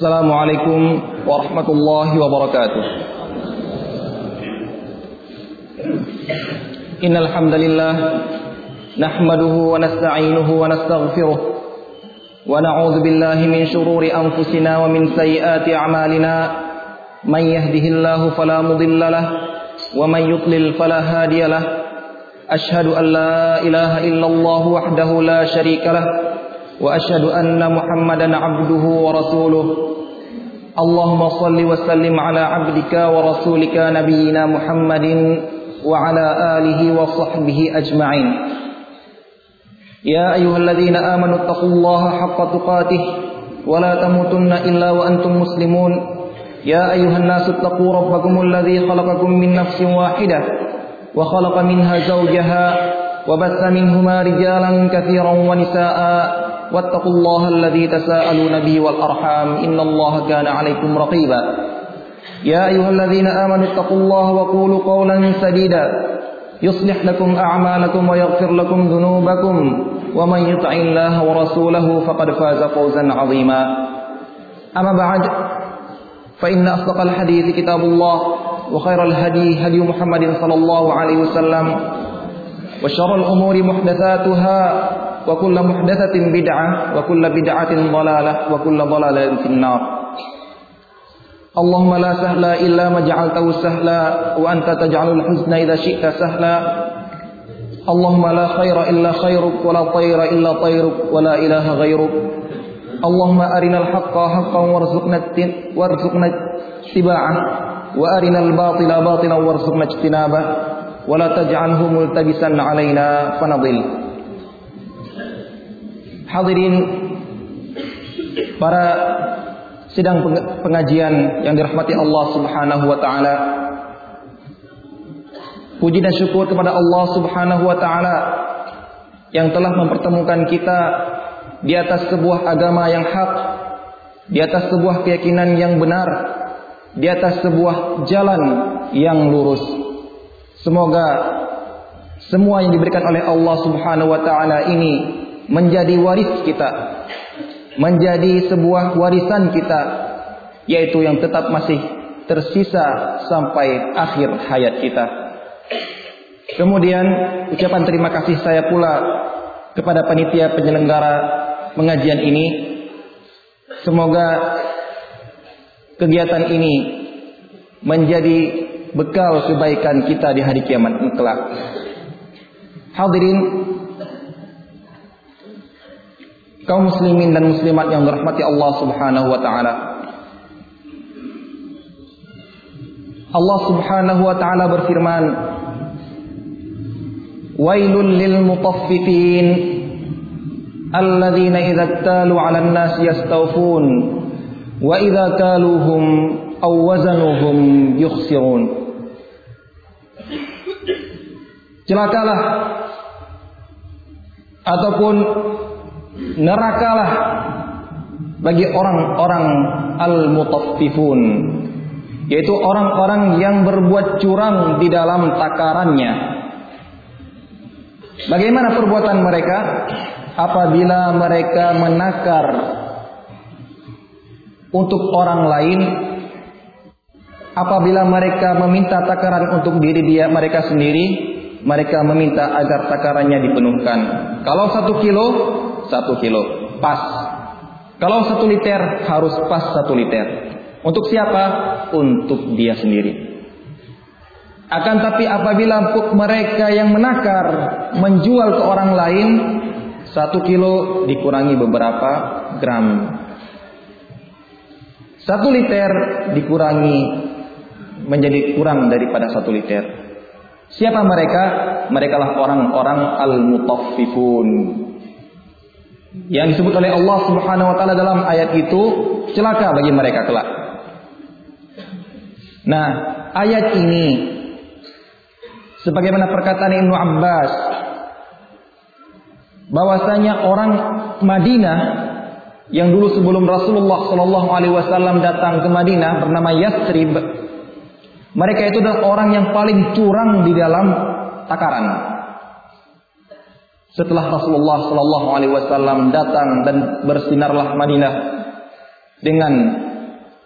Assalamualaikum warahmatullahi wabarakatuh. Innal hamdalillah nahmaduhu wa nasta'inuhu wa nastaghfiruh wa na'udzu billahi min shururi anfusina wa min sayyiati a'malina. Man yahdihillahu fala mudilla lahu wa man yudlil fala hadiya lahu. Ashhadu an la ilaha illallah wahdahu la syarika lahu wa ashhadu anna Muhammadan 'abduhu wa rasuluh. Allahumma shalli wa sallim ala 'abdika wa rasulika nabiyyina Muhammadin wa ala alihi wa sahbihi ajma'in. Ya ayyuhalladzina amanu taqullaha haqqa tuqatih wa la tamutunna illa wa antum muslimun. Ya ayyuhan nasu taqu rabbakumul ladzi khalaqakum min nafsin wahidah wa khalaqa minha zawjaha wa batha minhuma rijalan katsiran wa nisaa'a. واتقوا الله الذي تساءلون به والأرحام إن الله كان عليكم رقيبا. يا أيها الذين آمنوا اتقوا الله وقولوا قولا سديدا يصلح لكم أعمالكم ويغفر لكم ذنوبكم ومن يطع الله ورسوله فقد فاز فوزا عظيما. أما بعد فإن أصدق الحديث كتاب الله وخير الهدي هدي محمد صلى الله عليه وسلم وشر الأمور محدثاتها وكل محدثة بدعة وكل بدعة ضلالة وكل ضلالة في النار. اللهم لا سهل إلا ما جعلته سهلا وأنت تجعل الحزن إذا شئت سهلا. اللهم لا خير إلا خيرك ولا طير إلا طيرك ولا إله غيرك. اللهم أرنا الحق حقا وارزقنا اتباعه وأرنا الباطل باطلا وارزقنا اجتنابه ولا تجعله ملتبسا علينا فنضل. Hadirin para sidang pengajian yang dirahmati Allah Subhanahu wa taala. Puji dan syukur kepada Allah Subhanahu wa taala yang telah mempertemukan kita di atas sebuah agama yang hak, di atas sebuah keyakinan yang benar, di atas sebuah jalan yang lurus. Semoga semua yang diberikan oleh Allah Subhanahu wa taala ini menjadi waris kita, menjadi sebuah warisan kita, yaitu yang tetap masih tersisa sampai akhir hayat kita. Kemudian ucapan terima kasih saya pula kepada panitia penyelenggara pengajian ini. Semoga kegiatan ini menjadi bekal kebaikan kita di hari kiamat kelak. Hadirin kaum muslimin dan muslimat yang dirahmati Allah Subhanahu wa taala. Allah Subhanahu wa taala berfirman, "Wailul lil mutaffifin alladzina idza talu 'alan nasi yastawfun wa idza kaluhum aw wazanuhum yukhsirun." Celakalah ataupun nerakalah bagi orang-orang al-mutaffifun, yaitu orang-orang yang berbuat curang di dalam takarannya. Bagaimana perbuatan mereka? Apabila mereka menakar untuk orang lain, apabila mereka meminta takaran untuk diri mereka sendiri, mereka meminta agar takarannya dipenuhkan. Kalau 1 kilo, 1 kilo pas. Kalau 1 liter harus pas 1 liter. Untuk siapa? Untuk dia sendiri. Akan tapi apabila mereka yang menakar menjual ke orang lain, 1 kilo dikurangi beberapa gram, 1 liter dikurangi menjadi kurang daripada 1 liter. Siapa mereka? Mereka lah orang-orang al-mutaffifun yang disebut oleh Allah Subhanahu wa taala dalam ayat itu, celaka bagi mereka kelak. Nah, ayat ini sebagaimana perkataan Ibnu Abbas bahwasanya orang Madinah yang dulu sebelum Rasulullah sallallahu alaihi wasallam datang ke Madinah bernama Yathrib, mereka itu adalah orang yang paling curang di dalam takaran. Setelah Rasulullah sallallahu alaihi wasallam datang dan bersinarlah Madinah dengan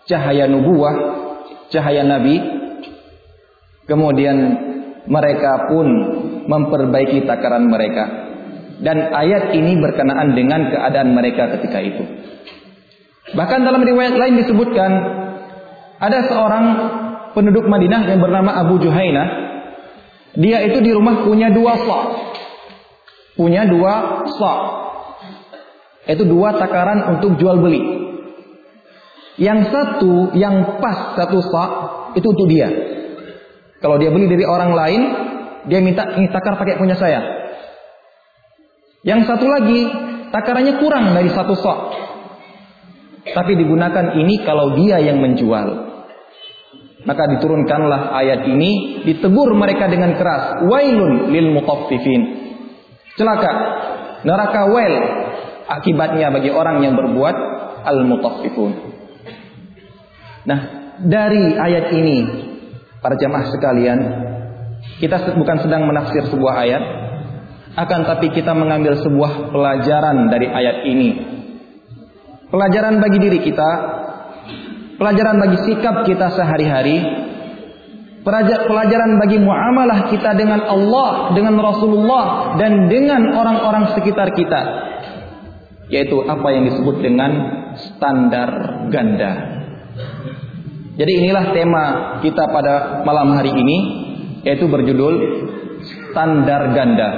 cahaya nubuwah, cahaya nabi. Kemudian mereka pun memperbaiki takaran mereka. Dan ayat ini berkenaan dengan keadaan mereka ketika itu. Bahkan dalam riwayat lain disebutkan ada seorang penduduk Madinah yang bernama Abu Juhaina. Dia itu di rumah punya 2 sa'. Punya 2 sa'. Itu 2 takaran untuk jual beli. Yang satu, yang pas 1 sa' itu untuk dia. Kalau dia beli dari orang lain, dia minta ini takar pakai punya saya. Yang satu lagi, takarannya kurang dari 1 sa'. Tapi digunakan ini kalau dia yang menjual. Maka diturunkanlah ayat ini, ditegur mereka dengan keras. Wailun lil mutaffifin. Celaka, neraka wail akibatnya bagi orang yang berbuat al-mutaffifun. Nah, dari ayat ini, para jamaah sekalian, kita bukan sedang menafsir sebuah ayat, akan tapi kita mengambil sebuah pelajaran dari ayat ini. Pelajaran bagi diri kita, pelajaran bagi sikap kita sehari-hari, pelajaran bagi muamalah kita dengan Allah, dengan Rasulullah, dan dengan orang-orang sekitar kita. Yaitu apa yang disebut dengan standar ganda. Jadi inilah tema kita pada malam hari ini, yaitu berjudul standar ganda.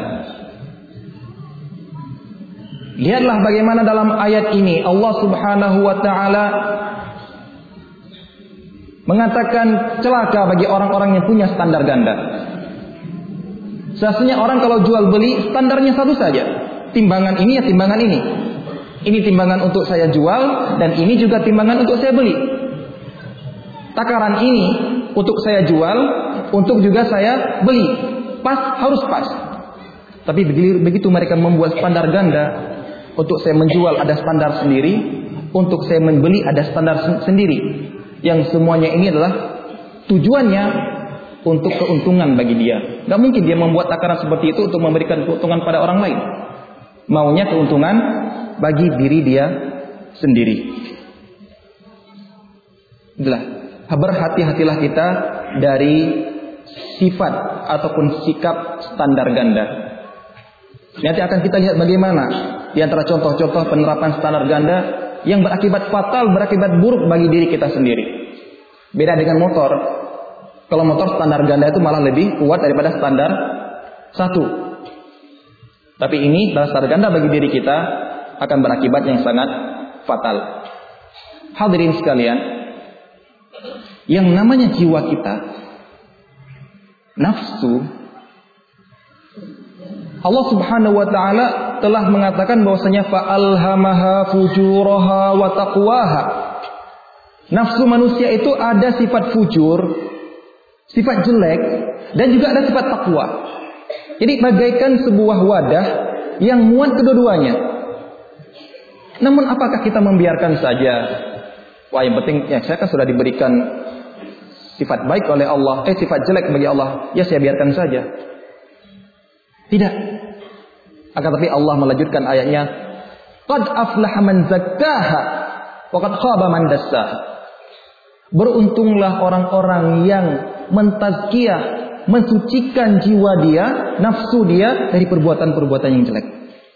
Lihatlah bagaimana dalam ayat ini Allah Subhanahu wa taala mengatakan celaka bagi orang-orang yang punya standar ganda. Seharusnya orang kalau jual beli standarnya satu saja. Timbangan ini ya timbangan ini. Ini timbangan untuk saya jual dan ini juga timbangan untuk saya beli. Takaran ini untuk saya jual, untuk juga saya beli. Pas, harus pas. Tapi begitu mereka membuat standar ganda, untuk saya menjual ada standar sendiri, untuk saya membeli ada standar sendiri. Yang semuanya ini adalah tujuannya untuk keuntungan bagi dia. Gak mungkin dia membuat takaran seperti itu untuk memberikan keuntungan pada orang lain. Maunya keuntungan bagi diri dia sendiri. Itulah. Berhati-hatilah kita dari sifat ataupun sikap standar ganda. Nanti akan kita lihat bagaimana di antara contoh-contoh penerapan standar ganda yang berakibat fatal, berakibat buruk bagi diri kita sendiri. Beda dengan motor. Kalau motor standar ganda itu malah lebih kuat daripada standar 1. Tapi ini standar ganda bagi diri kita akan berakibat yang sangat fatal. Hadirin sekalian, yang namanya jiwa kita, nafsu, Allah Subhanahu wa taala telah mengatakan bahwasanya fa'alhamaha fujuraha wa taqwaha. Nafsu manusia itu ada sifat fujur, sifat jelek, dan juga ada sifat takwa. Jadi bagaikan sebuah wadah yang muat kedua-duanya. Namun apakah kita membiarkan saja? Wah, yang penting ya saya kan sudah diberikan sifat baik oleh Allah, sifat jelek bagi Allah, ya saya biarkan saja. Tidak. Akan tapi Allah melanjutkan ayatnya, qad aflaha man zakkaha wa qad khaba man dassaha. Beruntunglah orang-orang yang mentazkiyah, mensucikan jiwa dia, nafsu dia dari perbuatan-perbuatan yang jelek.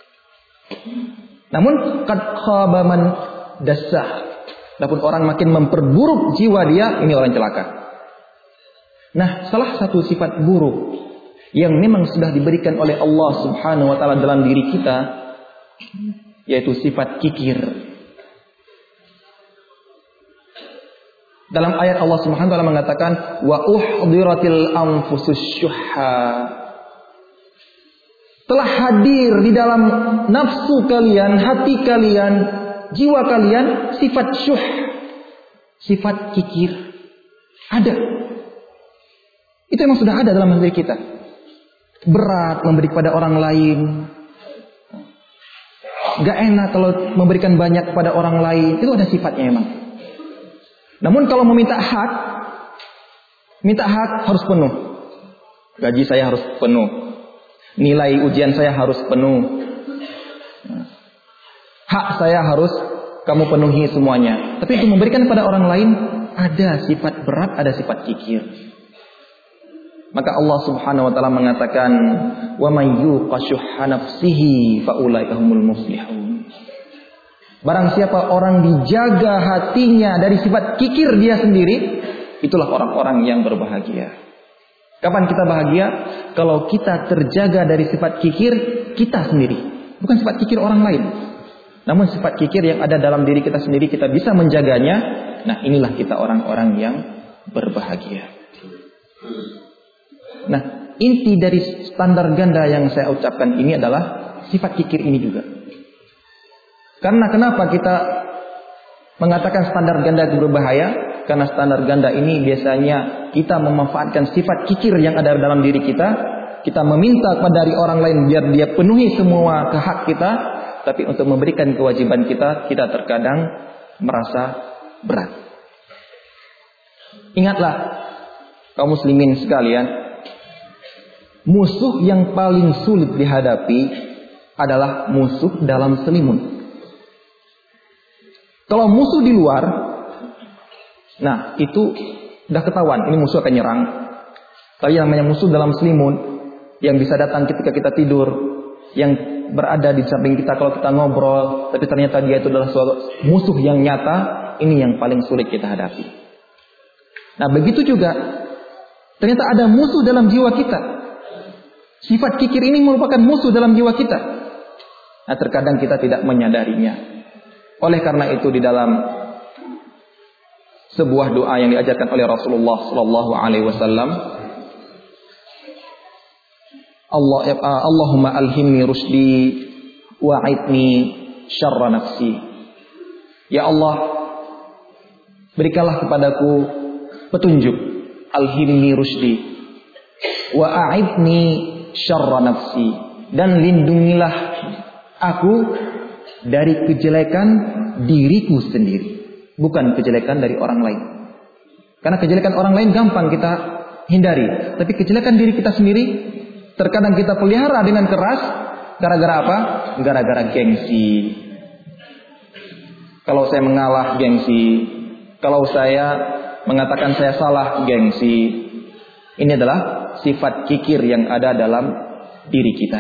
Namun qad khaba man dassaha. Adapun orang makin memperburuk jiwa dia, ini orang celaka. Nah, salah satu sifat buruk yang memang sudah diberikan oleh Allah Subhanahu wa taala dalam diri kita, yaitu sifat kikir. Dalam ayat Allah Subhanahu wa taala mengatakan wa uhdiratil anfusus syuhha. Telah hadir di dalam nafsu kalian, hati kalian, jiwa kalian sifat syuh, sifat kikir. Ada. Itu memang sudah ada dalam diri kita. Berat memberi kepada orang lain. Gak enak kalau memberikan banyak kepada orang lain. Itu ada sifatnya emang. Namun kalau meminta hak, minta hak harus penuh. Gaji saya harus penuh. Nilai ujian saya harus penuh. Hak saya harus kamu penuhi semuanya. Tapi untuk memberikan kepada orang lain, ada sifat berat, ada sifat kikir. Maka Allah Subhanahu wa taala mengatakan, "Wa may yuqa syuhha nafsihi fa ulaika humul muflihun." Barang siapa orang dijaga hatinya dari sifat kikir dia sendiri, itulah orang-orang yang berbahagia. Kapan kita bahagia? Kalau kita terjaga dari sifat kikir kita sendiri, bukan sifat kikir orang lain. Namun sifat kikir yang ada dalam diri kita sendiri, kita bisa menjaganya. Nah, inilah kita orang-orang yang berbahagia. Nah, inti dari standar ganda yang saya ucapkan ini adalah sifat kikir ini juga. Karena kenapa kita mengatakan standar ganda itu berbahaya? Karena standar ganda ini biasanya kita memanfaatkan sifat kikir yang ada dalam diri kita. Kita meminta dari orang lain biar dia penuhi semua hak kita. Tapi untuk memberikan kewajiban kita, kita terkadang merasa berat. Ingatlah, kaum muslimin sekalian, musuh yang paling sulit dihadapi adalah musuh dalam selimut. Kalau musuh di luar, nah itu udah ketahuan, ini musuh akan nyerang. Tapi yang namanya musuh dalam selimut, yang bisa datang ketika kita tidur, yang berada di samping kita kalau kita ngobrol, tapi ternyata dia itu adalah suatu musuh yang nyata, ini yang paling sulit kita hadapi. Nah, begitu juga ternyata ada musuh dalam jiwa kita. Sifat kikir ini merupakan musuh dalam jiwa kita. Nah, terkadang kita tidak menyadarinya. Oleh karena itu di dalam sebuah doa yang diajarkan oleh Rasulullah sallallahu alaihi wasallam, Allahumma alhimni rusdi wa'idni syarra nafsi. Ya Allah, berikanlah kepadaku petunjuk, alhimni rusdi wa'idni syarra nafsi, dan lindungilah aku dari kejelekan diriku sendiri, bukan kejelekan dari orang lain. Karena kejelekan orang lain gampang kita hindari, tapi kejelekan diri kita sendiri terkadang kita pelihara dengan keras. Gara-gara apa? Gara-gara gengsi. Kalau saya mengalah, gengsi. Kalau saya mengatakan saya salah, gengsi. Ini adalah sifat kikir yang ada dalam diri kita.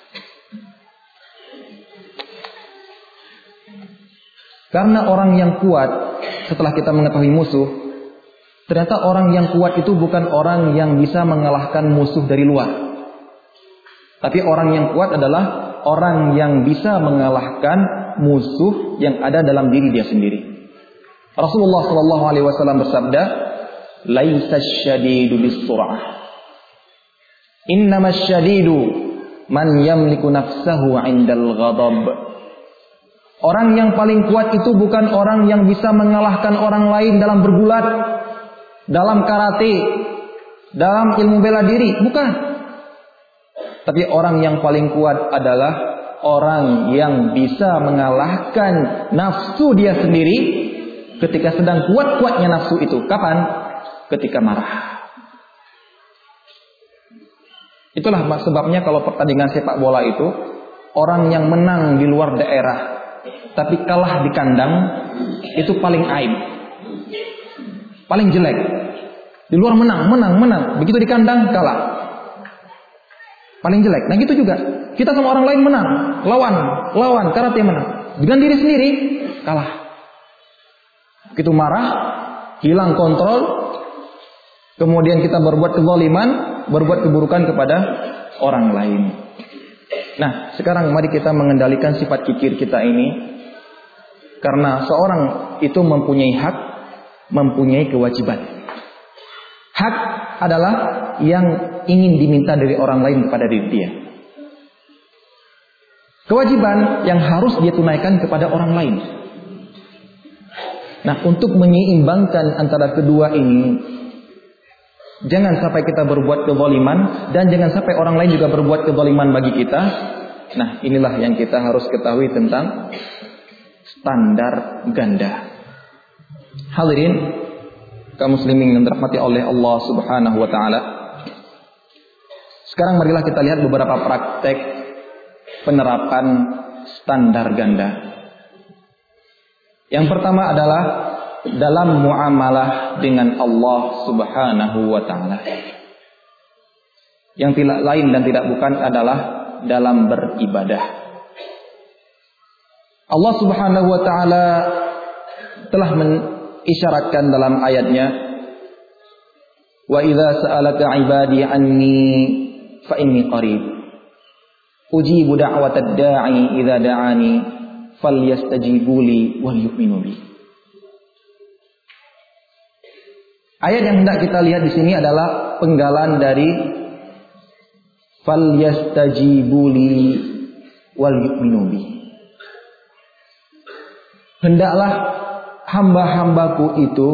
Karena orang yang kuat, setelah kita mengetahui musuh, ternyata orang yang kuat itu bukan orang yang bisa mengalahkan musuh dari luar. Tapi orang yang kuat adalah orang yang bisa mengalahkan musuh yang ada dalam diri dia sendiri. Rasulullah sallallahu alaihi wasallam bersabda, "Laisa syadidu bis-sur'ah. Innamas syadidu man yamliku nafsahu 'indal ghadab." Orang yang paling kuat itu bukan orang yang bisa mengalahkan orang lain dalam bergulat, dalam karate, dalam ilmu bela diri, bukan. Tapi orang yang paling kuat adalah orang yang bisa mengalahkan nafsu dia sendiri ketika sedang kuat-kuatnya nafsu itu. Kapan? Ketika marah. Itulah sebabnya kalau pertandingan sepak bola itu, orang yang menang di luar daerah tapi kalah di kandang, itu paling aib, paling jelek. Di luar menang. Begitu di kandang kalah, paling jelek. Nah gitu juga, kita sama orang lain menang, lawan karate menang, dengan diri sendiri kalah. Begitu marah, hilang kontrol, kemudian kita berbuat kezaliman, berbuat keburukan kepada orang lain. Nah, sekarang mari kita mengendalikan sifat kikir kita ini. Karena seorang itu mempunyai hak, mempunyai kewajiban. Hak adalah yang ingin diminta dari orang lain kepada diri dia. Kewajiban yang harus dia tunaikan kepada orang lain. Nah, untuk menyeimbangkan antara kedua ini, jangan sampai kita berbuat kezaliman dan jangan sampai orang lain juga berbuat kezaliman bagi kita. Nah, inilah yang kita harus ketahui tentang standar ganda. Hadirin kaum muslimin yang dirahmati oleh Allah Subhanahu wa taala. Sekarang marilah kita lihat beberapa praktek penerapan standar ganda. Yang pertama adalah dalam muamalah dengan Allah Subhanahu wa taala. Yang tidak lain dan tidak bukan adalah dalam beribadah. Allah Subhanahu wa taala telah mengisyaratkan dalam ayatnya, wa idza sa'alaka 'ibadi 'anni fa inni qarib ujibu da'watad da'i idza da'ani falyastajibu li wal yu'minu bi. Ayat yang hendak kita lihat di sini adalah penggalan dari falyastajibu li wal yu'minu bi. Hendaklah hamba-hambaku itu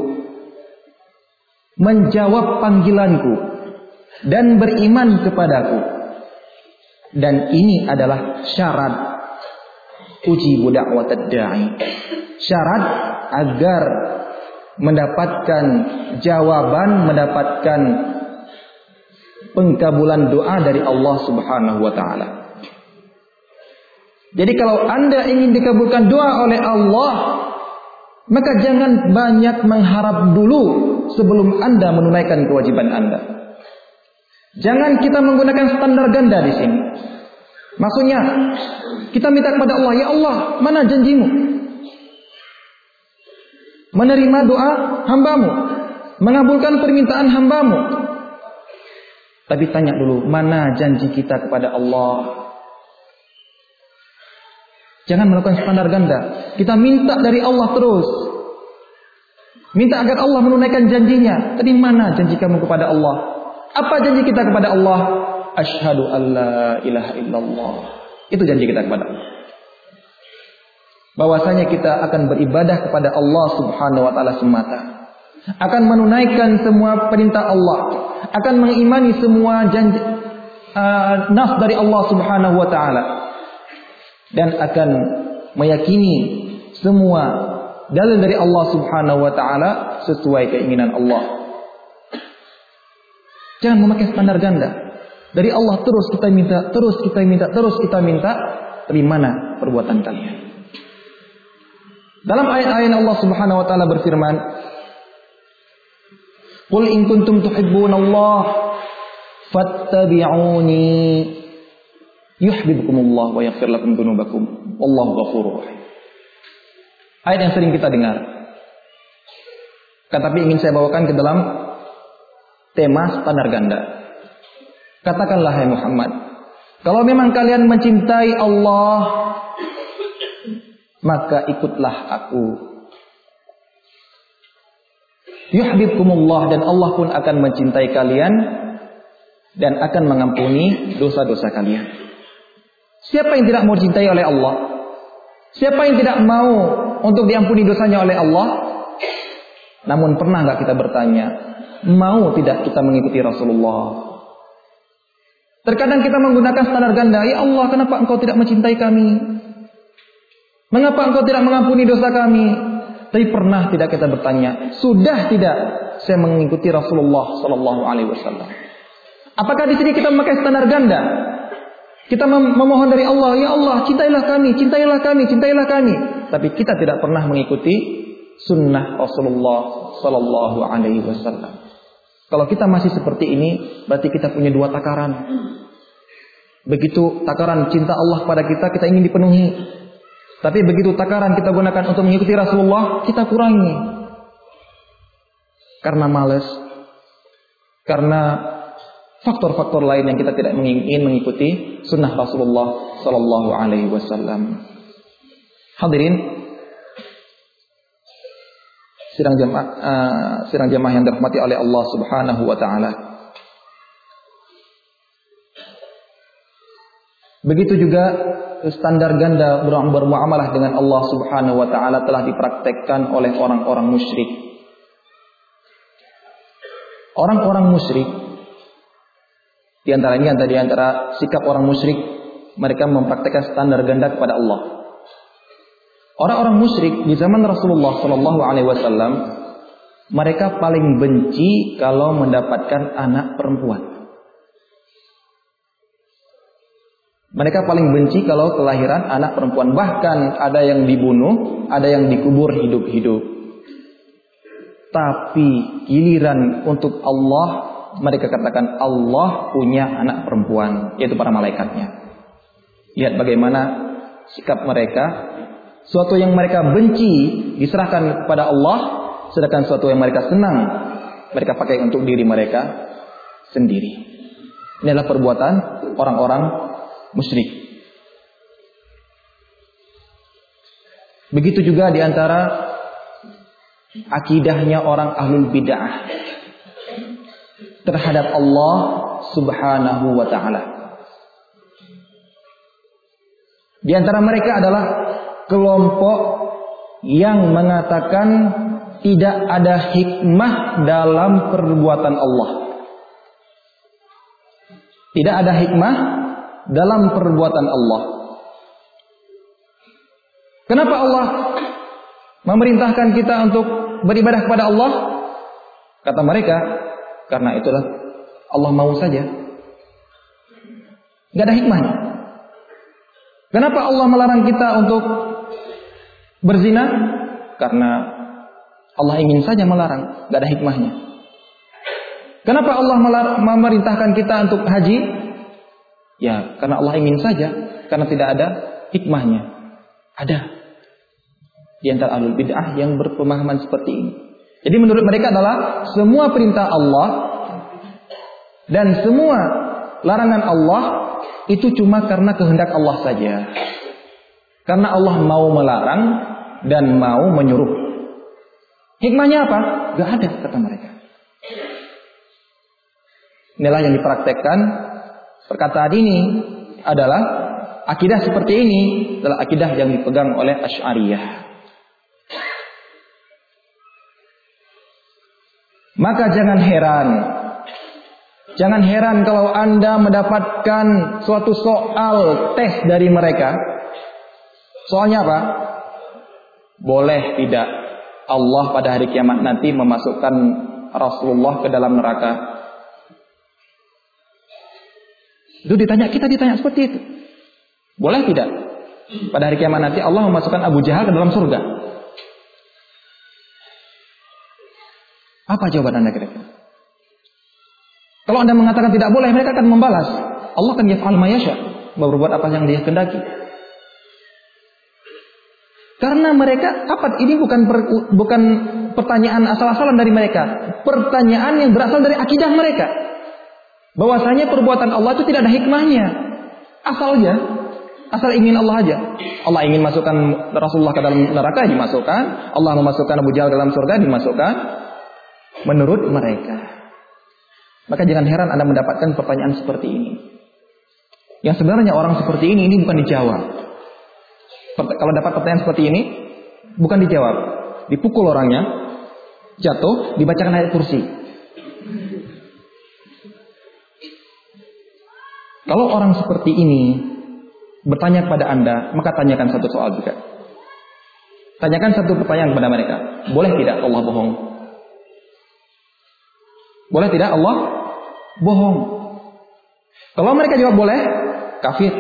menjawab panggilanku dan beriman kepadaku. Dan ini adalah syarat ujibu da'watad da'i. Syarat agar mendapatkan jawaban, mendapatkan pengkabulan doa dari Allah Subhanahu wa taala. Jadi kalau Anda ingin dikabulkan doa oleh Allah, maka jangan banyak mengharap dulu sebelum Anda menunaikan kewajiban Anda. Jangan kita menggunakan standar ganda di sini. Maksudnya, kita minta kepada Allah, ya Allah, mana janjimu? Menerima doa hambamu, mengabulkan permintaan hambamu. Tapi tanya dulu, mana janji kita kepada Allah? Jangan melakukan standar ganda. Kita minta dari Allah terus. Minta agar Allah menunaikan janjinya. Tadi mana janji kamu kepada Allah? Apa janji kita kepada Allah? Asyhadu an la ilaha illallah. Itu janji kita kepada Allah. Bahwasanya kita akan beribadah kepada Allah Subhanahu wa taala semata. Akan menunaikan semua perintah Allah. Akan mengimani semua janji nas dari Allah Subhanahu wa taala. Dan akan meyakini semua dalil dari Allah Subhanahu wa taala sesuai keinginan Allah. Jangan memakai standar ganda. Dari Allah terus kita minta, terus kita minta, terus kita minta. Tapi mana perbuatan kalian? Dalam ayat-ayat Allah Subhanahu wa taala berfirman, "Qul in kuntum tuhibbunallah fattabi'uni yuhibbukumullah wa yaghfir lakum dzunubakum wallahu ghafurur rahim." Ayat yang sering kita dengar. Tetapi ingin saya bawakan ke dalam tema standar ganda. Katakanlah hai Muhammad, kalau memang kalian mencintai Allah, maka ikutlah aku. Yuhibbukumullah, dan Allah pun akan mencintai kalian dan akan mengampuni dosa-dosa kalian. Siapa yang tidak mau dicintai oleh Allah? Siapa yang tidak mau untuk diampuni dosanya oleh Allah? Namun pernah enggak kita bertanya, mau tidak kita mengikuti Rasulullah? Terkadang kita menggunakan standar ganda. Ya Allah, kenapa engkau tidak mencintai kami? Mengapa engkau tidak mengampuni dosa kami? Tapi pernah tidak kita bertanya, sudah tidak saya mengikuti Rasulullah Sallallahu Alaihi Wasallam? Apakah di sini kita memakai standar ganda? Kita memohon dari Allah, ya Allah, cintailah kami, cintailah kami, cintailah kami. Tapi kita tidak pernah mengikuti sunnah Rasulullah Sallallahu Alaihi Wasallam. Kalau kita masih seperti ini, berarti kita punya dua takaran. Begitu takaran cinta Allah pada kita, kita ingin dipenuhi. Tapi begitu takaran kita gunakan untuk mengikuti Rasulullah, kita kurangi. Karena malas, karena faktor-faktor lain yang kita tidak ingin mengikuti sunnah Rasulullah Sallallahu Alaihi Wasallam. Hadirin sidang jamaah yang dirahmati oleh Allah Subhanahu wa taala. Begitu juga standar ganda bermuamalah dengan Allah Subhanahu wa taala telah dipraktekkan oleh orang-orang musyrik. Orang-orang musyrik di antara sikap orang musyrik, mereka mempraktekkan standar ganda kepada Allah. Orang-orang musyrik di zaman Rasulullah Sallallahu Alaihi Wasallam, mereka paling benci kalau mendapatkan anak perempuan. Mereka paling benci kalau kelahiran anak perempuan. Bahkan ada yang dibunuh, ada yang dikubur hidup-hidup. Tapi giliran untuk Allah, mereka katakan Allah punya anak perempuan, yaitu para malaikatnya. Lihat bagaimana sikap mereka. Suatu yang mereka benci diserahkan kepada Allah, sedangkan suatu yang mereka senang mereka pakai untuk diri mereka sendiri. Ini adalah perbuatan orang-orang musyrik. Begitu juga di antara akidahnya orang ahlul bid'ah terhadap Allah Subhanahu wa ta'ala. Di antara mereka adalah kelompok yang mengatakan tidak ada hikmah dalam perbuatan Allah. Tidak ada hikmah dalam perbuatan Allah. Kenapa Allah memerintahkan kita untuk beribadah kepada Allah? Kata mereka, karena itulah Allah mau saja. Gak ada hikmahnya. Kenapa Allah melarang kita untuk berzina? Karena Allah ingin saja melarang, gak ada hikmahnya. Kenapa Allah memerintahkan kita untuk haji? Ya, karena Allah ingin saja, karena tidak ada hikmahnya. Ada di antara ahlul bid'ah yang berpemahaman seperti ini. Jadi menurut mereka adalah semua perintah Allah dan semua larangan Allah itu cuma karena kehendak Allah saja. Karena Allah mau melarang dan mau menyuruh. Hikmahnya apa? Gak ada, kata mereka. Inilah yang dipraktekkan. Perkataan ini adalah akidah seperti ini adalah akidah yang dipegang oleh Asy'ariyah. Maka jangan heran kalau Anda mendapatkan suatu soal tes dari mereka. Soalnya apa? Boleh tidak Allah pada hari kiamat nanti memasukkan Rasulullah ke dalam neraka? Itu kita ditanya seperti itu. Boleh tidak pada hari kiamat nanti Allah memasukkan Abu Jahal ke dalam surga? Apa jawaban Anda kira-kira? Kalau Anda mengatakan tidak boleh, mereka akan membalas. Allah akan yaf'al ma yasha, berbuat apa yang Dia kehendaki. Karena mereka ini bukan pertanyaan asal-asalan dari mereka, pertanyaan yang berasal dari akidah mereka. Bahwasanya perbuatan Allah itu tidak ada hikmahnya. Asal ingin Allah aja. Allah ingin masukkan Rasulullah ke dalam neraka, dimasukkan. Allah memasukkan Abu Jahal ke dalam surga, dimasukkan. Menurut mereka. Maka jangan heran Anda mendapatkan pertanyaan seperti ini. Yang sebenarnya orang seperti ini bukan dijawab. Kalau dapat pertanyaan seperti ini, bukan dijawab. Dipukul orangnya, jatuh, dibacakan ayat kursi. Kalau orang seperti ini bertanya kepada Anda, maka tanyakan satu soal juga. Tanyakan satu pertanyaan kepada mereka. Boleh tidak Allah bohong? Boleh tidak Allah bohong? Kalau mereka jawab boleh, kafir.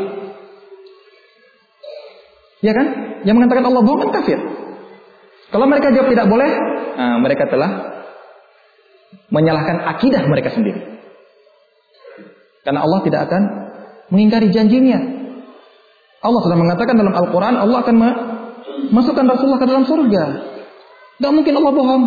Ya kan? Yang mengatakan Allah bohong kan kafir. Kalau mereka jawab tidak boleh, mereka telah menyalahkan akidah mereka sendiri. Karena Allah tidak akan mengingkari janjinya. Allah sudah mengatakan dalam Al-Quran, Allah akan masukkan Rasulullah ke dalam surga. Tidak mungkin Allah bohong.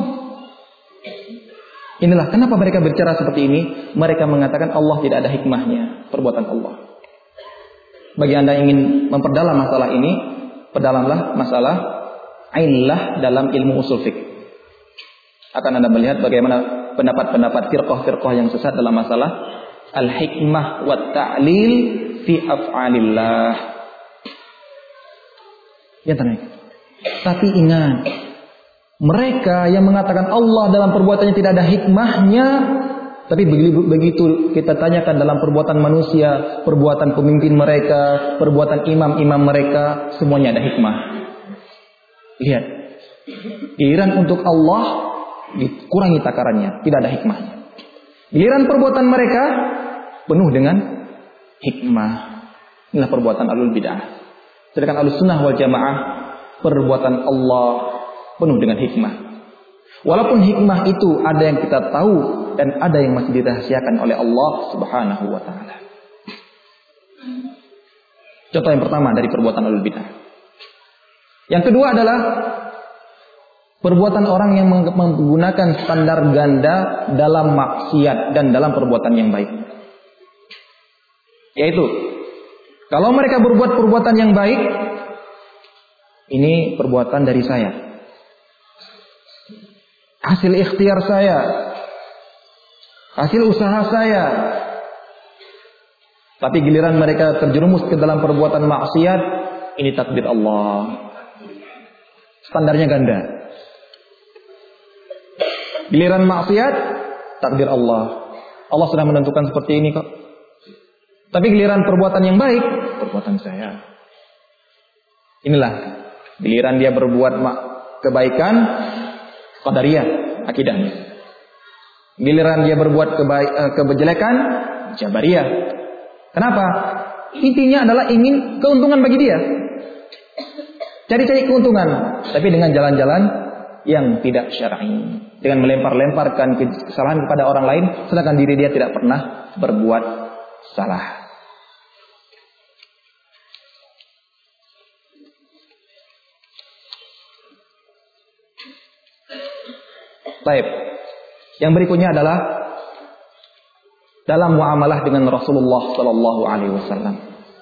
Inilah kenapa mereka bicara seperti ini. Mereka mengatakan Allah tidak ada hikmahnya perbuatan Allah. Bagi Anda yang ingin memperdalam masalah ini, perdalamlah masalah illah dalam ilmu usul fiqh. Akan Anda melihat bagaimana pendapat-pendapat firqah-firqah yang sesat dalam masalah al-hikmah wa ta'lil fi af'alillah. Ya tenang. Tapi ingat, mereka yang mengatakan Allah dalam perbuatannya tidak ada hikmahnya, tapi begitu kita tanyakan dalam perbuatan manusia, perbuatan pemimpin mereka, perbuatan imam-imam mereka, semuanya ada hikmah. Lihat, giliran untuk Allah dikurangi takarannya, tidak ada hikmahnya. Giliran perbuatan mereka penuh dengan hikmah. Inilah perbuatan ahlul bid'ah. Sedangkan ahlus sunnah wal jamaah, perbuatan Allah penuh dengan hikmah. Walaupun hikmah itu ada yang kita tahu dan ada yang masih dirahasiakan oleh Allah Subhanahu wa taala. Contoh yang pertama dari perbuatan ahlul bid'ah. Yang kedua adalah perbuatan orang yang menggunakan standar ganda dalam maksiat dan dalam perbuatan yang baik. Yaitu, kalau mereka berbuat perbuatan yang baik, ini perbuatan dari saya, hasil ikhtiar saya, hasil usaha saya. Tapi giliran mereka terjerumus ke dalam perbuatan maksiat, ini takdir Allah. Standarnya ganda. Giliran maksiat, takdir Allah. Allah sudah menentukan seperti ini kok. Tapi giliran perbuatan yang baik, perbuatan saya. Inilah giliran dia berbuat kebaikan, qadariyah akidahnya. Giliran dia berbuat kejelekan, jabariyah. Kenapa? Intinya adalah ingin keuntungan bagi dia. Cari-cari keuntungan, tapi dengan jalan-jalan yang tidak syar'i, dengan melempar-lemparkan kesalahan kepada orang lain, sedangkan diri dia tidak pernah berbuat salah. Baik. Yang berikutnya adalah dalam muamalah dengan Rasulullah sallallahu alaihi wasallam.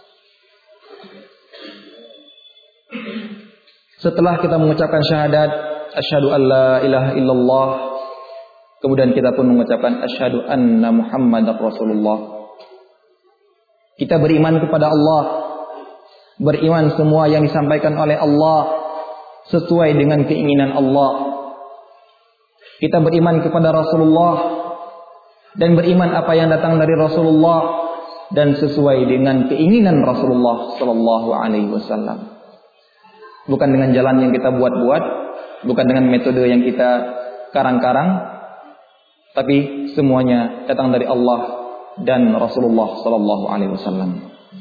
Setelah kita mengucapkan syahadat asyhadu an la ilaha illallah, kemudian kita pun mengucapkan asyhadu anna Muhammadar Rasulullah. Kita beriman kepada Allah, beriman semua yang disampaikan oleh Allah sesuai dengan keinginan Allah. Kita beriman kepada Rasulullah dan beriman apa yang datang dari Rasulullah dan sesuai dengan keinginan Rasulullah sallallahu alaihi wasallam. Bukan dengan jalan yang kita buat-buat, bukan dengan metode yang kita karang-karang, tapi semuanya datang dari Allah dan Rasulullah sallallahu alaihi wasallam.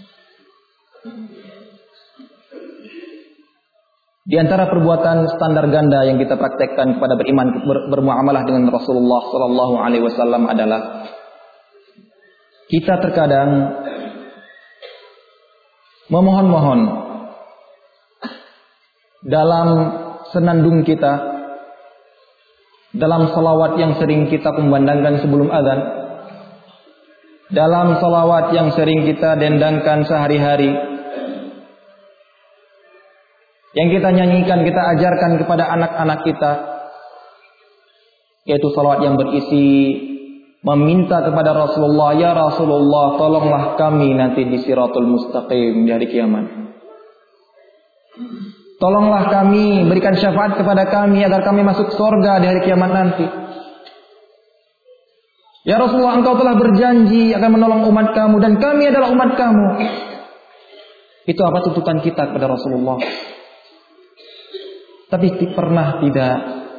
Di antara perbuatan standar ganda yang kita praktekkan kepada beriman bermuamalah dengan Rasulullah sallallahu alaihi wasallam adalah kita terkadang memohon-mohon dalam senandung kita, dalam salawat yang sering kita kumandangkan sebelum azan, dalam salawat yang sering kita dendangkan sehari-hari, yang kita nyanyikan, kita ajarkan kepada anak-anak kita, yaitu salawat yang berisi meminta kepada Rasulullah, ya Rasulullah, tolonglah kami nanti di Siratul Mustaqim di hari kiamat. Tolonglah kami, berikan syafaat kepada kami agar kami masuk surga di hari kiamat nanti. Ya Rasulullah, engkau telah berjanji akan menolong umat kamu dan kami adalah umat kamu. Itu apa tuntutan kita kepada Rasulullah. Tapi pernah tidak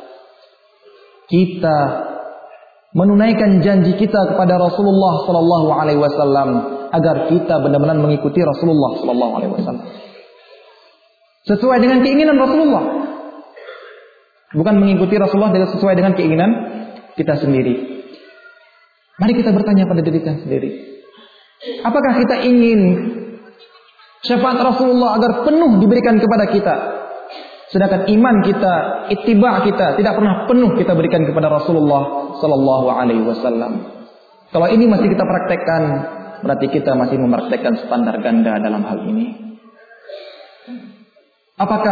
kita menunaikan janji kita kepada Rasulullah sallallahu alaihi wasallam agar kita benar-benar mengikuti Rasulullah sallallahu alaihi wasallam sesuai dengan keinginan Rasulullah, bukan mengikuti Rasulullah sesuai dengan keinginan kita sendiri. Mari kita bertanya pada diri kita sendiri, apakah kita ingin syafaat Rasulullah agar penuh diberikan kepada kita, sedangkan iman kita, ittiba kita tidak pernah penuh kita berikan kepada Rasulullah sallallahu alaihi wasallam? Kalau ini masih kita praktekkan, berarti kita masih mempraktekkan standar ganda dalam hal ini. Apakah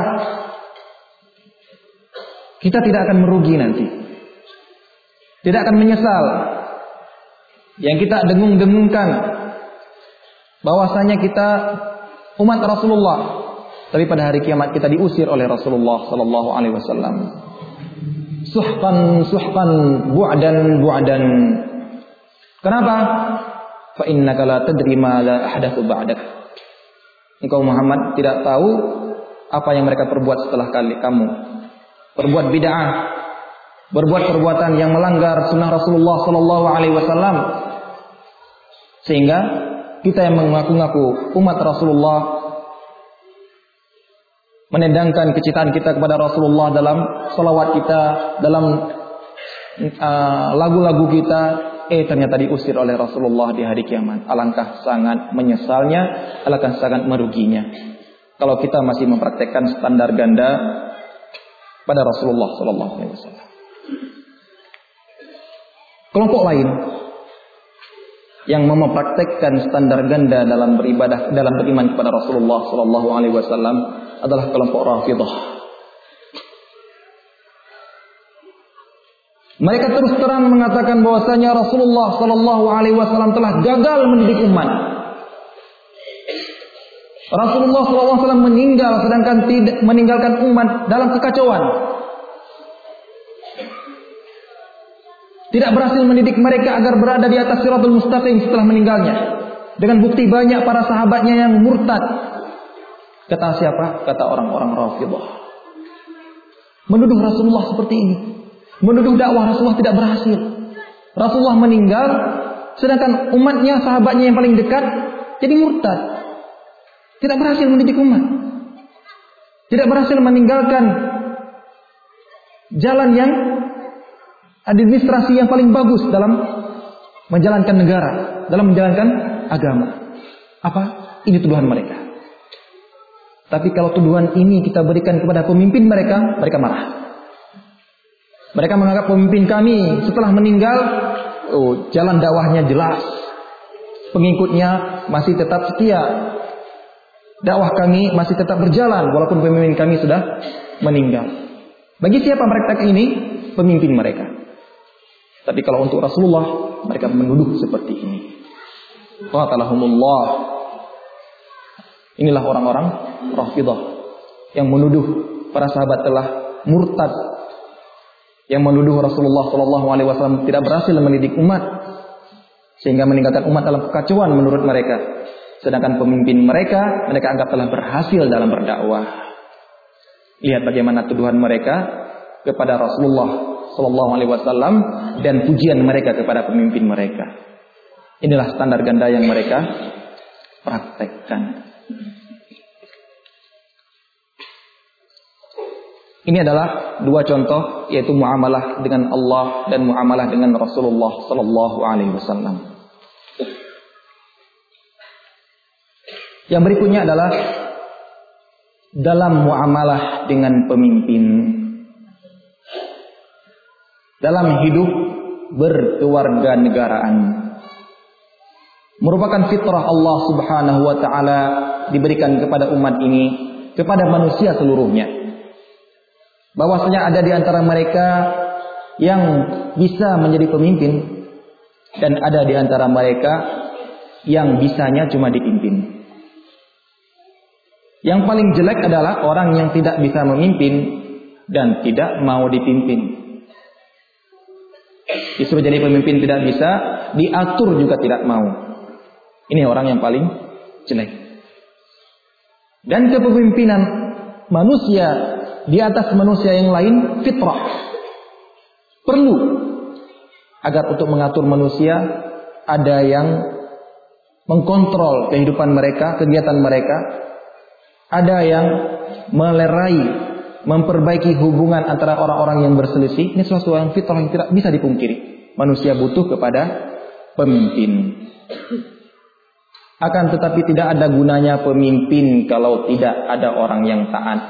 kita tidak akan merugi nanti? Tidak akan menyesal yang kita dengung-dengungkan bahwasanya kita umat Rasulullah, tapi pada hari kiamat kita diusir oleh Rasulullah sallallahu alaihi wasallam. Suhqan suhqan, bu'dan bu'dan. Kenapa? Fa innaka la tadri ma la ahdatsu ba'dak. Engkau Muhammad tidak tahu apa yang mereka perbuat setelah kamu. Berbuat bid'ah, berbuat perbuatan yang melanggar sunnah Rasulullah sallallahu alaihi wasallam, sehingga kita yang mengaku-ngaku umat Rasulullah menendangkan kecintaan kita kepada Rasulullah dalam salawat kita, dalam lagu-lagu kita, ternyata diusir oleh Rasulullah di hari kiamat. Alangkah sangat menyesalnya, alangkah sangat meruginya kalau kita masih mempraktekkan standar ganda pada Rasulullah sallallahu alaihi wasallam. Kelompok lain yang mempraktekkan standar ganda dalam beribadah, dalam beriman kepada Rasulullah sallallahu alaihi wasallam adalah kelompok Rafidhah. Mereka terus terang mengatakan bahwasanya Rasulullah sallallahu alaihi wasallam telah gagal mendidik umat. Rasulullah sallallahu alaihi wasallam meninggal sedangkan tidak meninggalkan umat dalam kekacauan. Tidak berhasil mendidik mereka agar berada di atas siratul mustaqim setelah meninggalnya. Dengan bukti banyak para sahabatnya yang murtad. Kata siapa? Kata orang-orang Rafidhah. Menuduh Rasulullah seperti ini. Menuduh dakwah Rasulullah tidak berhasil. Rasulullah meninggal, sedangkan umatnya, sahabatnya yang paling dekat jadi murtad. Tidak berhasil mendidik umat. Tidak berhasil meninggalkan jalan yang administrasi yang paling bagus dalam menjalankan negara, dalam menjalankan agama. Apa? Ini tuduhan mereka. Tapi kalau tuduhan ini kita berikan kepada pemimpin mereka, mereka marah. Mereka menganggap pemimpin kami setelah meninggal, jalan dakwahnya jelas, pengikutnya masih tetap setia, dakwah kami masih tetap berjalan walaupun pemimpin kami sudah meninggal. Bagi siapa mereka ini? Pemimpin mereka. Tapi kalau untuk Rasulullah, mereka menuduh seperti ini. Qatalahumullah. Inilah orang-orang Rafidhah yang menuduh para sahabat telah murtad, yang menuduh Rasulullah SAW tidak berhasil mendidik umat sehingga meninggalkan umat dalam kekacauan menurut mereka. Sedangkan pemimpin mereka anggap telah berhasil dalam berdakwah. Lihat bagaimana tuduhan mereka kepada Rasulullah SAW dan pujian mereka kepada pemimpin mereka. Inilah standar ganda yang mereka praktekkan. Ini adalah dua contoh, yaitu muamalah dengan Allah dan muamalah dengan Rasulullah sallallahu alaihi wasallam. Yang berikutnya adalah dalam muamalah dengan pemimpin. Dalam hidup berkewarganegaraan. Merupakan fitrah Allah Subhanahu wa taala diberikan kepada umat ini, kepada manusia seluruhnya. Bahwasanya ada di antara mereka yang bisa menjadi pemimpin dan ada di antara mereka yang bisanya cuma dipimpin. Yang paling jelek adalah orang yang tidak bisa memimpin dan tidak mau dipimpin. Disuruh jadi pemimpin tidak bisa, diatur juga tidak mau. Ini orang yang paling jelek. Dan kepemimpinan manusia di atas manusia yang lain fitrah. Perlu agar untuk mengatur manusia ada yang mengkontrol kehidupan mereka, kegiatan mereka. Ada yang melerai, memperbaiki hubungan antara orang-orang yang berselisih. Ini sesuatu yang fitrah yang tidak bisa dipungkiri. Manusia butuh kepada pemimpin. Akan tetapi tidak ada gunanya pemimpin kalau tidak ada orang yang taat.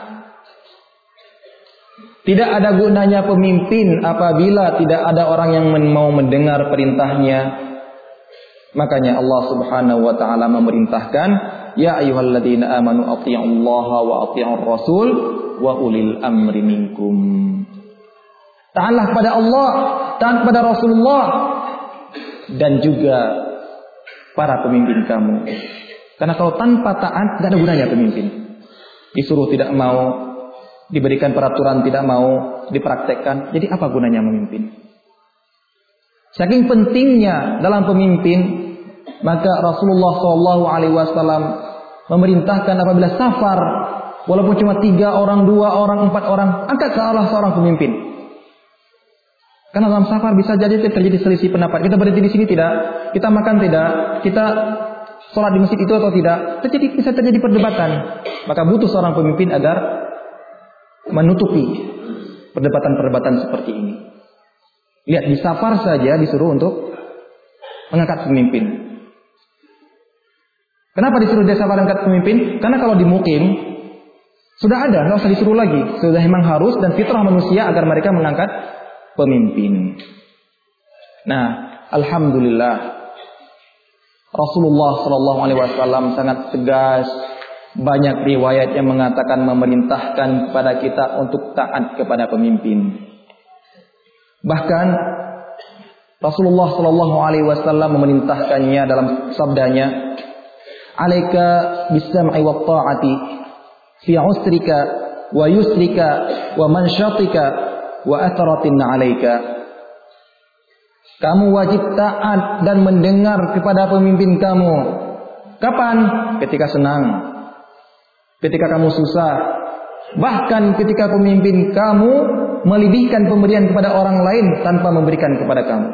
Tidak ada gunanya pemimpin apabila tidak ada orang yang mau mendengar perintahnya. Makanya Allah Subhanahu wa taala memerintahkan, ya ayyuhalladzina amanu athi'ullaha wa athi'ur rasul wa ulil amri minkum. Taatlah pada Allah, taat pada Rasulullah dan juga para pemimpin kamu. Karena kalau tanpa taat tidak ada gunanya pemimpin. Disuruh tidak mau, diberikan peraturan tidak mau dipraktekkan. Jadi apa gunanya memimpin? Saking pentingnya dalam pemimpin, maka Rasulullah SAW memerintahkan apabila safar, walaupun cuma 3 orang, 2 orang, 4 orang, angkat salah seorang pemimpin. Karena dalam safar bisa jadi terjadi selisih pendapat. Kita berhenti di sini tidak, kita makan tidak, kita sholat di masjid itu atau tidak, bisa terjadi perdebatan. Maka butuh seorang pemimpin agar menutupi perdebatan-perdebatan seperti ini. Lihat, di safar saja disuruh untuk mengangkat pemimpin. Kenapa disuruh di safar angkat pemimpin? Karena kalau di mukim sudah ada, nggak usah disuruh lagi. Sudah memang harus dan fitrah manusia agar mereka mengangkat pemimpin. Nah, alhamdulillah Rasulullah Shallallahu Alaihi Wasallam sangat tegas. Banyak riwayat yang mengatakan memerintahkan kepada kita untuk taat kepada pemimpin. Bahkan Rasulullah Shallallahu Alaihi Wasallam memerintahkannya dalam sabdanya, "Alaika bis-sam'i wa ta'ati fi usrika wa yusrika wa manshatika wa atharatin 'alaika." Kamu wajib taat dan mendengar kepada pemimpin kamu. Kapan? Ketika senang, ketika kamu susah, bahkan ketika pemimpin kamu melebihkan pemberian kepada orang lain tanpa memberikan kepada kamu.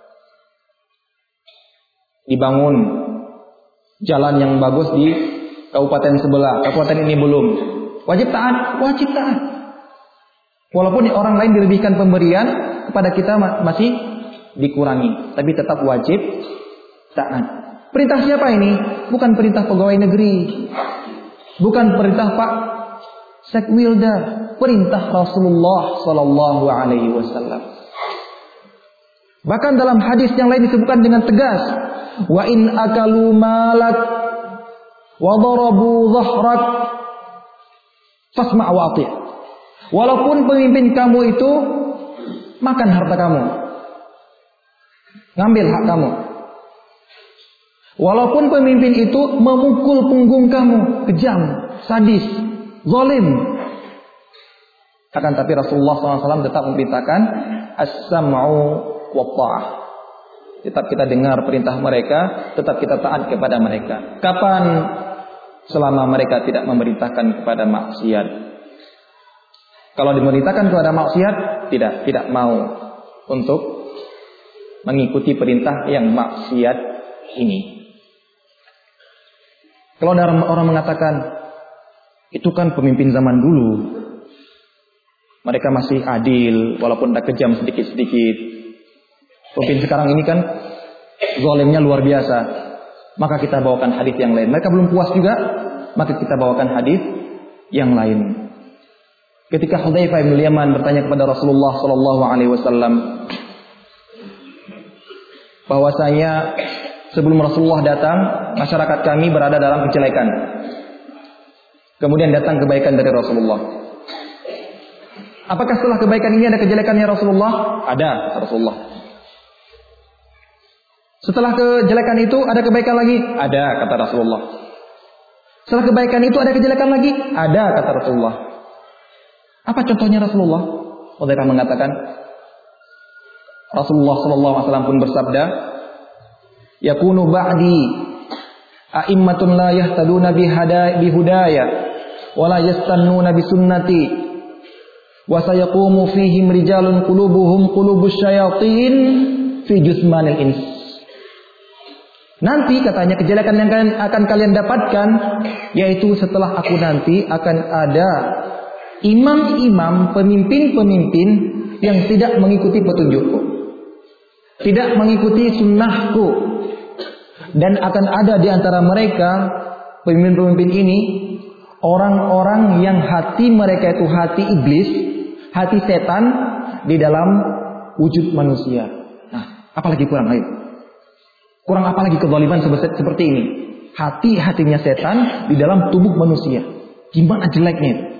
Dibangun jalan yang bagus di kabupaten sebelah, kabupaten ini belum. Wajib taat, wajib taat. Walaupun orang lain dilebihkan pemberian, kepada kita masih dikurangi, tapi tetap wajib taat. Perintah siapa ini? Bukan perintah pegawai negeri, bukan perintah Pak Sekwilda, perintah Rasulullah Sallallahu Alaihi Wasallam. Bahkan dalam hadis yang lain disebutkan dengan tegas, wa in akalu malak wa darabu dhahrak fasma' wa ati'. Walaupun pemimpin kamu itu makan harta kamu, ngambil hak kamu. Walaupun pemimpin itu memukul punggung kamu, kejam, sadis, zalim, akan tapi Rasulullah SAW tetap memerintahkan as-sam'u wa ta'ah. Tetap kita dengar perintah mereka, tetap kita taat kepada mereka. Kapan? Selama mereka tidak memerintahkan kepada maksiat. Kalau dimerintahkan kepada maksiat, tidak mau untuk mengikuti perintah yang maksiat ini. Kalau ada orang mengatakan, itu kan pemimpin zaman dulu, mereka masih adil, walaupun tak kejam sedikit-sedikit. Pemimpin sekarang ini kan zalimnya luar biasa. Maka kita bawakan hadis yang lain. Mereka belum puas juga, maka kita bawakan hadis yang lain. Ketika Hudzaifah bin Yaman bertanya kepada Rasulullah Sallallahu Alaihi Wasallam, bahwasanya sebelum Rasulullah datang, masyarakat kami berada dalam kejelekan. Kemudian datang kebaikan dari Rasulullah. Apakah setelah kebaikan ini ada kejelekannya Rasulullah? Ada, Rasulullah. Setelah kejelekan itu ada kebaikan lagi? Ada, kata Rasulullah. Setelah kebaikan itu ada kejelekan lagi? Ada, kata Rasulullah. Apa contohnya Rasulullah? Hudzaifah mengatakan, Rasulullah sallallahu alaihi wasallam pun bersabda, "Yakunu ba'di a'immatun la yahtaduna bihudaya wa la yastannuna bisunnati wa sayaqumu fihim rijalun qulubuhum qulubus syayatin fi jusmanil ins." Nanti katanya kejelekan yang akan kalian dapatkan, yaitu setelah aku nanti akan ada imam-imam, pemimpin-pemimpin yang tidak mengikuti petunjukku, tidak mengikuti sunnahku, dan akan ada di antara mereka pemimpin-pemimpin ini orang-orang yang hati mereka itu hati iblis, hati setan di dalam wujud manusia. Nah, apalagi kurang, ayo. Kurang apa lagi kezaliman seperti ini? Hati-hatinya setan di dalam tubuh manusia. Gimana jeleknya?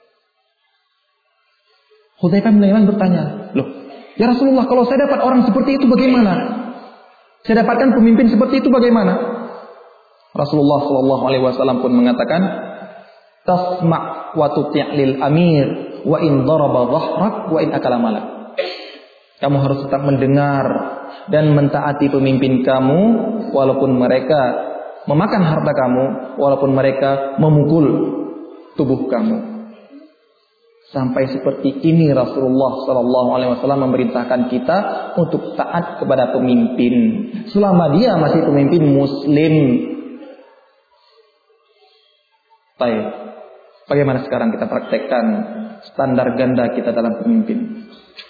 Hudzaifah bin Yaman bertanya, "Loh, ya Rasulullah, kalau saya dapat orang seperti itu bagaimana? Saya dapatkan pemimpin seperti itu bagaimana?" Rasulullah sallallahu alaihi wasallam pun mengatakan, "Tasma' wa tuti' lil amir wa in daraba dhahrak wa in akala malak." Kamu harus tetap mendengar dan mentaati pemimpin kamu walaupun mereka memakan harta kamu, walaupun mereka memukul tubuh kamu. Sampai seperti ini Rasulullah sallallahu alaihi wasallam memerintahkan kita untuk taat kepada pemimpin selama dia masih pemimpin muslim. Baik. Bagaimana sekarang kita praktekkan standar ganda kita dalam pemimpin?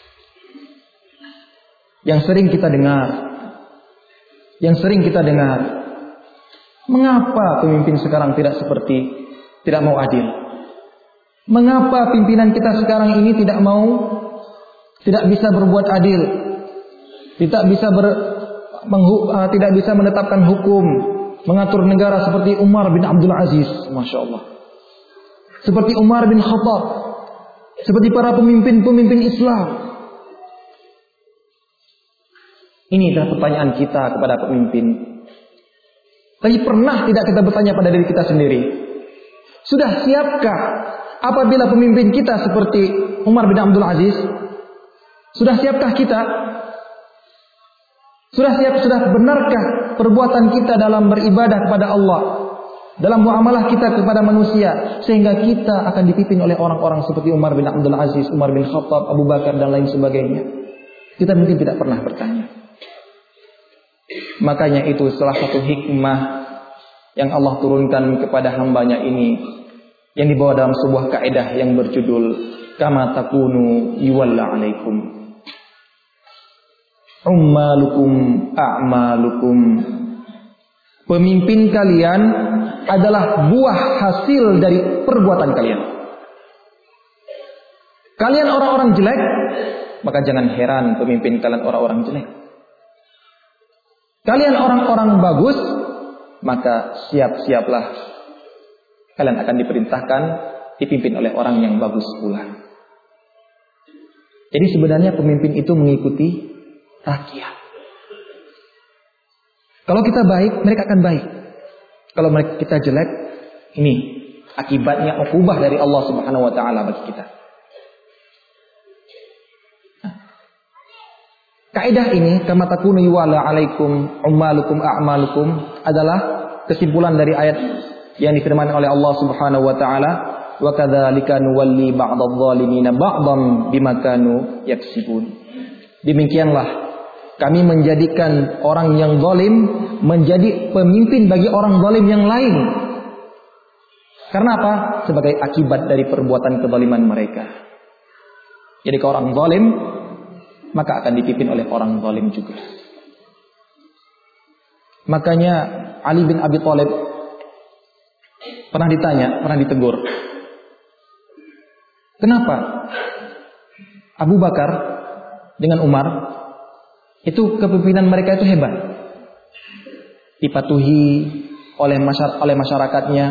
Yang sering kita dengar, mengapa pemimpin sekarang tidak mau adil? Mengapa pimpinan kita sekarang ini tidak bisa berbuat adil? Tidak bisa menetapkan hukum, mengatur negara seperti Umar bin Abdul Aziz, Masya Allah. Seperti Umar bin Khattab, seperti para pemimpin-pemimpin Islam. Ini adalah pertanyaan kita kepada pemimpin. Tapi pernah tidak kita bertanya pada diri kita sendiri? Sudah siapkah apabila pemimpin kita seperti Umar bin Abdul Aziz? Sudah siapkah kita? Sudah benarkah perbuatan kita dalam beribadah kepada Allah, dalam muamalah kita kepada manusia, sehingga kita akan dipimpin oleh orang-orang seperti Umar bin Abdul Aziz, Umar bin Khattab, Abu Bakar dan lain sebagainya? Kita mungkin tidak pernah bertanya. Makanya itu salah satu hikmah yang Allah turunkan kepada hambanya ini, yang dibawa dalam sebuah kaidah yang berjudul kama takunu yuwalla alaikum ummalukum a'malukum. Pemimpin kalian adalah buah hasil dari perbuatan kalian. Kalian orang-orang jelek, maka jangan heran pemimpin kalian orang-orang jelek. Kalian orang-orang bagus, maka siap-siaplah kalian akan diperintahkan dipimpin oleh orang yang bagus pula. Jadi sebenarnya pemimpin itu mengikuti rakyat. Kalau kita baik, mereka akan baik. Kalau kita jelek, ini akibatnya ukubah dari Allah Subhanahu wa taala bagi kita. Kaidah ini kama takunu yuwalla alaikum ummalukum a'malukum adalah kesimpulan dari ayat yang difirmankan oleh Allah Subhanahu wa taala, wa kadzalika nuwalli ba'dadh dhalimina ba'dhan bima kanu yaksibun. Demikianlah kami menjadikan orang yang zalim menjadi pemimpin bagi orang zalim yang lain. Karena apa? Sebagai akibat dari perbuatan kezaliman mereka. Jadi kalau orang zalim, maka akan dipimpin oleh orang zalim juga. Makanya Ali bin Abi Thalib pernah ditegur. Kenapa Abu Bakar dengan Umar itu kepemimpinan mereka itu hebat, dipatuhi oleh masyarakatnya,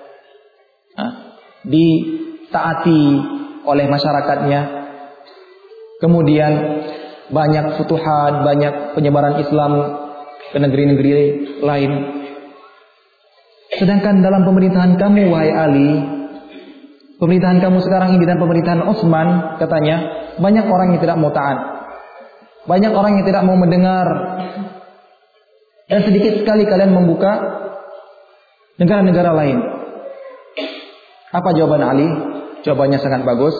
ditaati oleh masyarakatnya. Kemudian banyak futuhat, banyak penyebaran Islam ke negeri-negeri lain. Sedangkan dalam pemerintahan kamu, wahai Ali, pemerintahan kamu sekarang ini dan pemerintahan Utsman, katanya banyak orang yang tidak mau taat, banyak orang yang tidak mau mendengar, dan sedikit sekali kalian membuka negara-negara lain. Apa jawaban Ali? Jawabannya sangat bagus.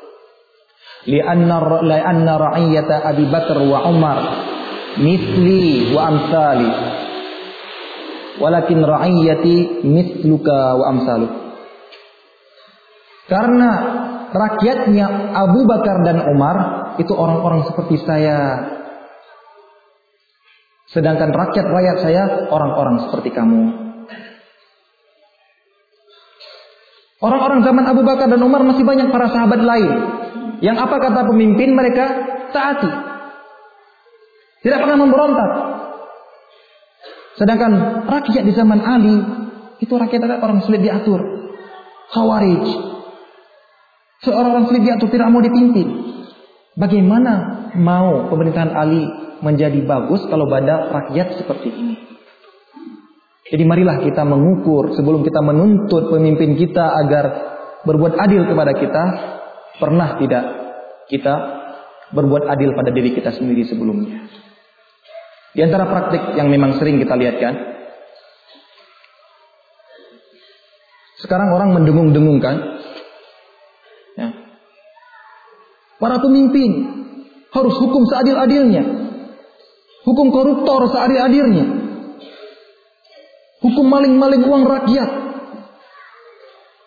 Li'anna ra'iyata Abi Bakar wa Umar misli wa amsali walakin ra'iyati misluka wa amsalu. Karena rakyatnya Abu Bakar dan Umar itu orang-orang seperti saya, sedangkan rakyat saya orang-orang seperti kamu. Orang-orang zaman Abu Bakar dan Umar masih banyak para sahabat lain yang apa kata pemimpin mereka taati, tidak pernah memberontak. Sedangkan rakyat di zaman Ali itu rakyat orang sulit diatur, Khawarij, seorang sulit diatur, tidak mau dipimpin. Bagaimana mau pemerintahan Ali menjadi bagus kalau pada rakyat seperti ini? Jadi marilah kita mengukur sebelum kita menuntut pemimpin kita agar berbuat adil kepada kita. Pernah tidak kita berbuat adil pada diri kita sendiri sebelumnya? Di antara praktik yang memang sering kita lihat kan, sekarang orang mendengung-dengungkan ya, para pemimpin harus hukum seadil-adilnya, hukum koruptor seadil-adilnya, hukum maling-maling uang rakyat.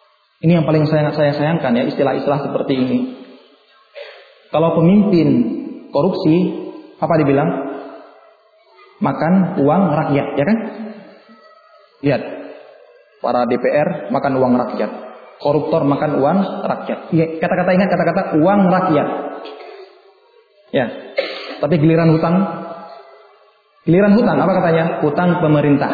Ini yang paling saya sayangkan ya, istilah-istilah seperti ini. Kalau pemimpin korupsi, apa dibilang? Makan uang rakyat, ya kan? Lihat, para DPR makan uang rakyat, koruptor makan uang rakyat. Kata-kata ingat kata-kata uang rakyat. Ya, tapi giliran hutang apa katanya? Hutang pemerintah.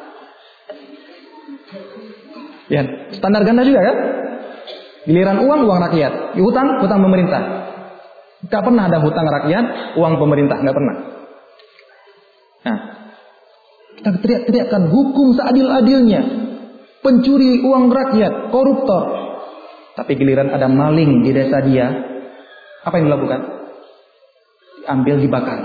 Ya, standar ganda juga kan? Giliran uang rakyat, hutang pemerintah. Gak pernah ada hutang rakyat, uang pemerintah, gak pernah. Nah, kita teriak-teriakkan hukum seadil-adilnya, pencuri uang rakyat, koruptor. Tapi giliran ada maling di desa dia, apa yang dilakukan? Diambil, dibakar.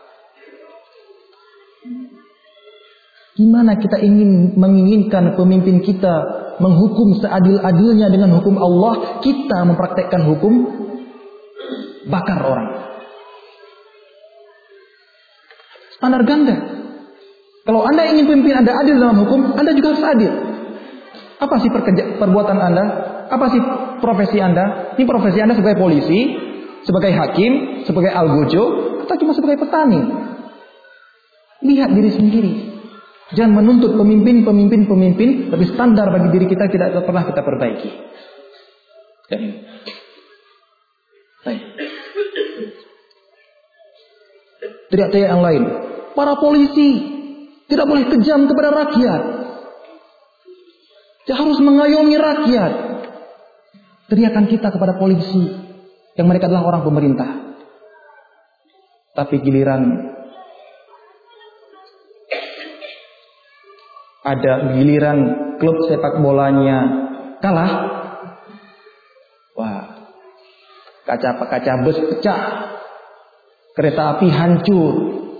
Gimana kita menginginkan pemimpin kita menghukum seadil-adilnya dengan hukum Allah, kita mempraktekkan hukum bakar orang. Standar ganda. Kalau Anda ingin pemimpin Anda adil dalam hukum, Anda juga harus adil. Apa sih perbuatan Anda? Apa sih profesi Anda? Ini profesi Anda sebagai polisi, sebagai hakim, sebagai algojo, atau cuma sebagai petani? Lihat diri sendiri. Jangan menuntut pemimpin, tapi standar bagi diri kita tidak pernah kita perbaiki. Teriak-teriak yang lain. Para polisi tidak boleh kejam kepada rakyat. Dia harus mengayomi rakyat. Teriakan kita kepada polisi yang mereka adalah orang pemerintah. Tapi giliran klub sepak bolanya kalah, wah, kaca bus pecah, kereta api hancur.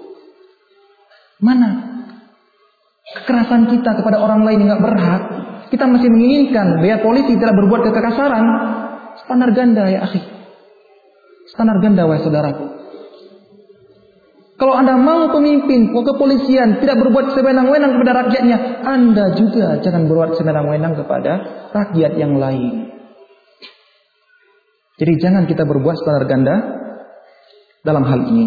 Mana kekerasan kita kepada orang lain yang gak berhak? Kita masih menginginkan biar polisi tidak berbuat kekerasan. Standar ganda ya akhi. Standar ganda wahai saudaraku. Kalau Anda mau pemimpin kepolisian tidak berbuat sewenang-wenang kepada rakyatnya, Anda juga jangan berbuat sewenang-wenang kepada rakyat yang lain. Jadi jangan kita berbuat standar ganda dalam hal ini.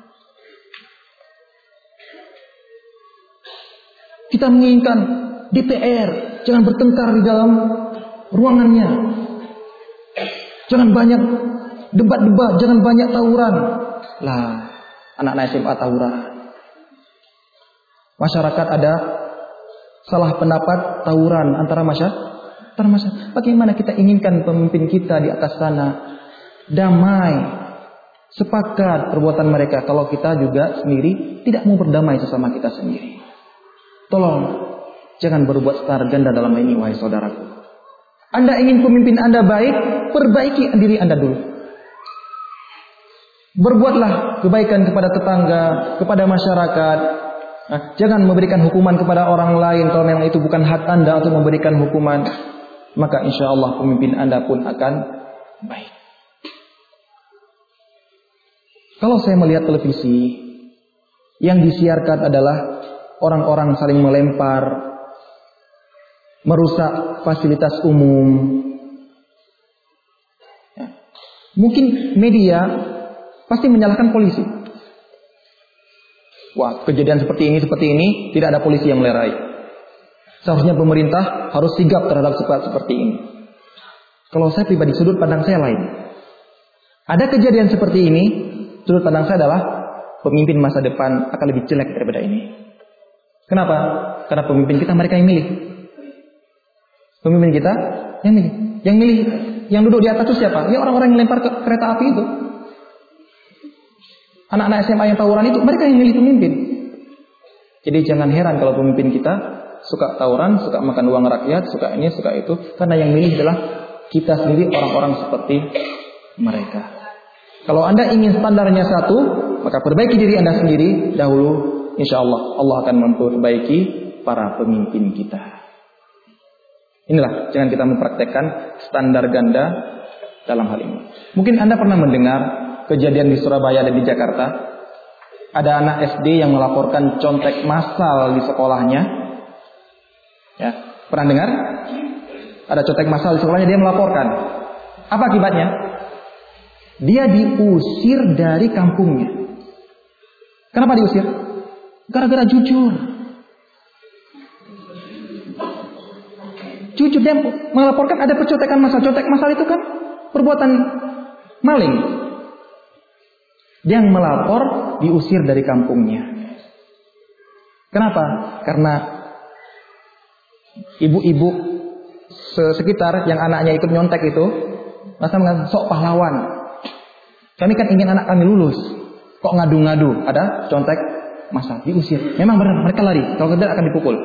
Kita menginginkan DPR jangan bertengkar di dalam ruangannya. Jangan banyak debat-debat, jangan banyak tawuran. Lah, anak-anak SMA tawuran. Masyarakat ada salah pendapat tawuran antara masyarakat. Bagaimana kita inginkan pemimpin kita di atas sana damai, sepakat perbuatan mereka, kalau kita juga sendiri tidak mau berdamai sesama kita sendiri. Tolong jangan berbuat standar ganda dalam ini wahai saudaraku. Anda ingin pemimpin Anda baik, perbaiki diri Anda dulu. Berbuatlah kebaikan kepada tetangga, kepada masyarakat. Nah, jangan memberikan hukuman kepada orang lain kalau memang itu bukan hak Anda untuk memberikan hukuman. Maka insya Allah pemimpin Anda pun akan baik. Kalau saya melihat televisi, yang disiarkan adalah orang-orang saling melempar, merusak fasilitas umum. Ya. Mungkin media pasti menyalahkan polisi. Wah, kejadian seperti ini tidak ada polisi yang melerai. Seharusnya pemerintah harus sigap terhadap seperti ini. Kalau saya pribadi, sudut pandang saya lain. Ada kejadian seperti ini, sudut pandang saya adalah pemimpin masa depan akan lebih jelek daripada ini. Kenapa? Karena pemimpin kita mereka yang milih. Pemimpin kita yang milih. Yang duduk di atas itu siapa? Ya orang-orang yang lempar ke kereta api itu. Anak-anak SMA yang tawuran itu, mereka yang milih pemimpin. Jadi jangan heran kalau pemimpin kita suka tawuran, suka makan uang rakyat, suka ini, suka itu. Karena yang milih adalah kita sendiri, orang-orang seperti mereka. Kalau Anda ingin standarnya satu, maka perbaiki diri Anda sendiri dahulu. Insya Allah akan memperbaiki para pemimpin kita. Inilah, jangan kita mempraktekkan standar ganda dalam hal ini. Mungkin Anda pernah mendengar kejadian di Surabaya dan di Jakarta. Ada anak SD yang melaporkan contek massal di sekolahnya. Ya, pernah dengar? Ada contek massal di sekolahnya, dia melaporkan. Apa akibatnya? Dia diusir dari kampungnya. Kenapa diusir? Gara-gara jujur. Jujur dia melaporkan ada percontekan massal. Contek massal itu kan perbuatan maling. Dia yang melapor diusir dari kampungnya. Kenapa? Karena ibu-ibu sekitar yang anaknya ikut nyontek itu masa mengatakan sok pahlawan. Kami kan ingin anak kami lulus. Kok ngadu-ngadu? Ada contek massal, diusir. Memang benar mereka lari. Kalau tidak akan dipukul.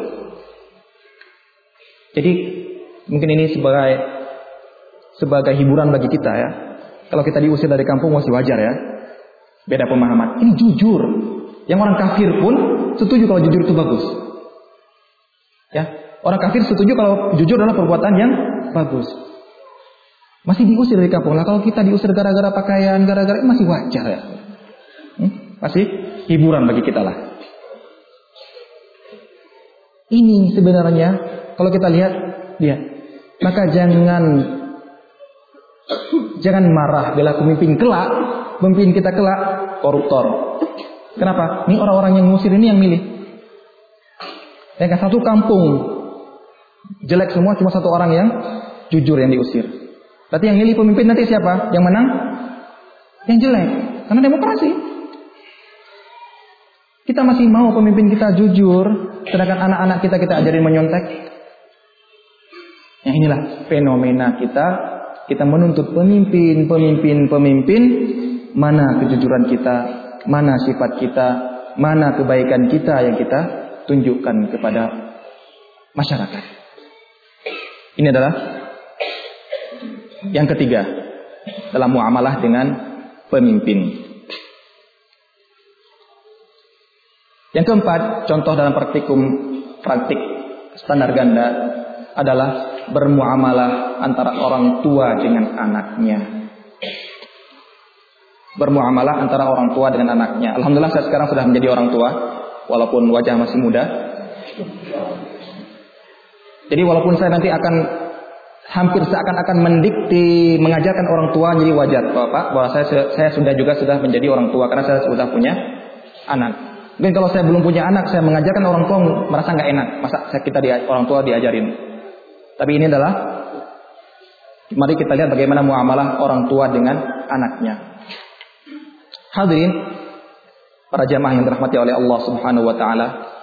Jadi mungkin ini sebagai hiburan bagi kita ya. Kalau kita diusir dari kampung masih wajar ya. Beda pemahaman. Ini jujur. Yang orang kafir pun setuju kalau jujur itu bagus. Ya, orang kafir setuju kalau jujur adalah perbuatan yang bagus. Masih diusir dari kampung. Lah kalau kita diusir gara-gara pakaian, gara-gara masih wajar ya. Masih hiburan bagi kita lah. Ini sebenarnya kalau kita lihat dia, maka jangan marah bila pemimpin kita kelak koruptor. Kenapa? Ini orang-orang yang ngusir ini yang milih. Ya kan, satu kampung jelek semua, cuma satu orang yang jujur yang diusir. Berarti yang milih pemimpin nanti siapa? Yang menang? Yang jelek. Karena demokrasi. Kita masih mau pemimpin kita jujur, sedangkan anak-anak kita ajarin menyontek. Yang inilah fenomena kita. Kita menuntut pemimpin. Mana kejujuran kita, mana sifat kita, mana kebaikan kita yang kita tunjukkan kepada masyarakat. Ini adalah yang ketiga dalam muamalah dengan pemimpin. Yang keempat, contoh dalam praktik standar ganda adalah bermuamalah antara orang tua dengan anaknya. Bermuamalah antara orang tua dengan anaknya. Alhamdulillah saya sekarang sudah menjadi orang tua, walaupun wajah masih muda. Jadi walaupun saya nanti akan hampir seakan-akan mendikte mengajarkan orang tua, jadi wajar Bapak bahwa saya sudah menjadi orang tua karena saya sudah punya anak. Mungkin kalau saya belum punya anak, saya mengajarkan orang tua merasa nggak enak. Masa orang tua diajarin. Tapi ini adalah, mari kita lihat bagaimana muamalah orang tua dengan anaknya. Hadirin, para jamaah yang dirahmati oleh Allah Subhanahu wa taala.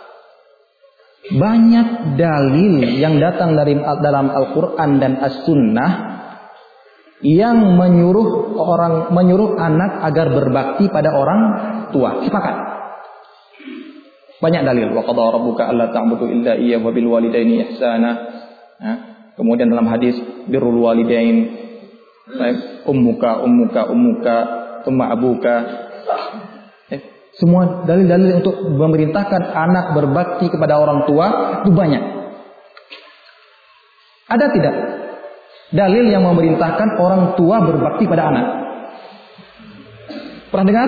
Banyak dalil yang datang dalam Al-Qur'an dan As-Sunnah yang menyuruh anak agar berbakti pada orang tua. Sepakat. Banyak dalil. Wa qadara rabbuka alla ta'budu illa iyyahu wa bil walidaini ihsana. Kemudian dalam hadis birrul walidain, ummuka thumma abuka. Semua dalil-dalil untuk memerintahkan anak berbakti kepada orang tua itu banyak. Ada tidak dalil yang memerintahkan orang tua berbakti pada anak? Pernah dengar?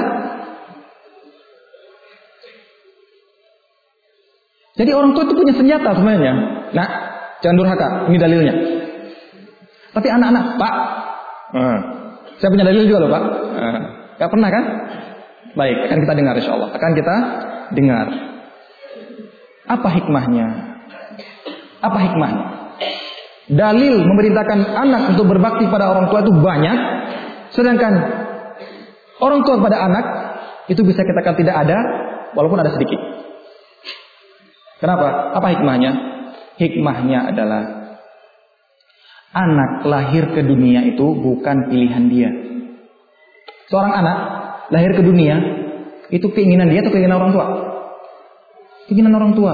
Jadi orang tua itu punya senjata sebenarnya. Nah, jangan durhaka, ini dalilnya. Tapi anak-anak, Pak, saya punya dalil juga loh Pak. Gak pernah kan? Baik, akan kita dengar insyaallah. Akan kita dengar. Apa hikmahnya? Apa hikmahnya? Dalil memerintahkan anak untuk berbakti pada orang tua itu banyak. Sedangkan orang tua pada anak itu bisa kita katakan tidak ada, walaupun ada sedikit. Kenapa? Apa hikmahnya? Hikmahnya adalah anak lahir ke dunia itu bukan pilihan dia. Seorang anak lahir ke dunia itu keinginan dia atau keinginan orang tua? Keinginan orang tua.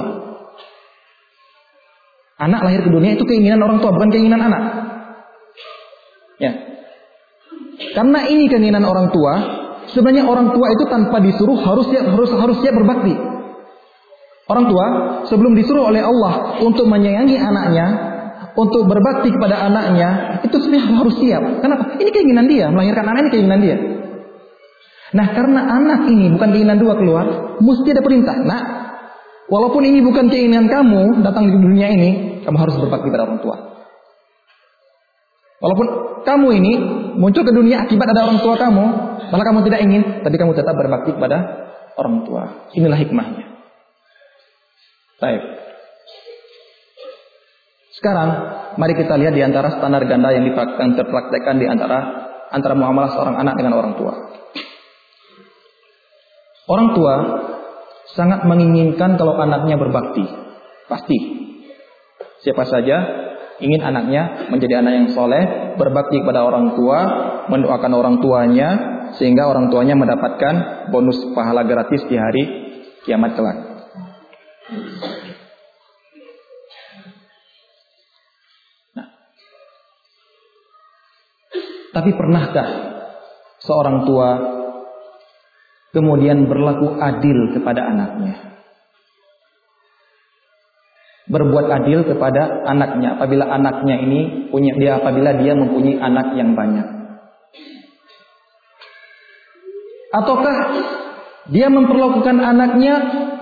Anak lahir ke dunia itu keinginan orang tua, bukan keinginan anak. Ya. Karena ini keinginan orang tua, sebenarnya orang tua itu tanpa disuruh harus siap berbakti. Orang tua sebelum disuruh oleh Allah untuk menyayangi anaknya, untuk berbakti kepada anaknya, itu sebenarnya harus siap. Kenapa? Ini keinginan dia, melahirkan anak ini keinginan dia. Nah, karena anak ini bukan keinginan dua keluar, mesti ada perintah. Nah, walaupun ini bukan keinginan kamu datang di dunia ini, kamu harus berbakti pada orang tua. Walaupun kamu ini muncul ke dunia akibat ada orang tua kamu, malah kamu tidak ingin, tapi kamu tetap berbakti kepada orang tua. Inilah hikmahnya. Baik. Sekarang mari kita lihat di antara standar ganda yang terpraktekkan di antara muamalah seorang anak dengan orang tua. Orang tua sangat menginginkan kalau anaknya berbakti. Pasti. Siapa saja ingin anaknya menjadi anak yang soleh, berbakti kepada orang tua, mendoakan orang tuanya, sehingga orang tuanya mendapatkan bonus pahala gratis di hari kiamat kelak. Nah, tapi pernahkah seorang tua kemudian berlaku adil kepada anaknya? Berbuat adil kepada anaknya apabila anaknya ini apabila dia mempunyai anak yang banyak. Ataukah dia memperlakukan anaknya,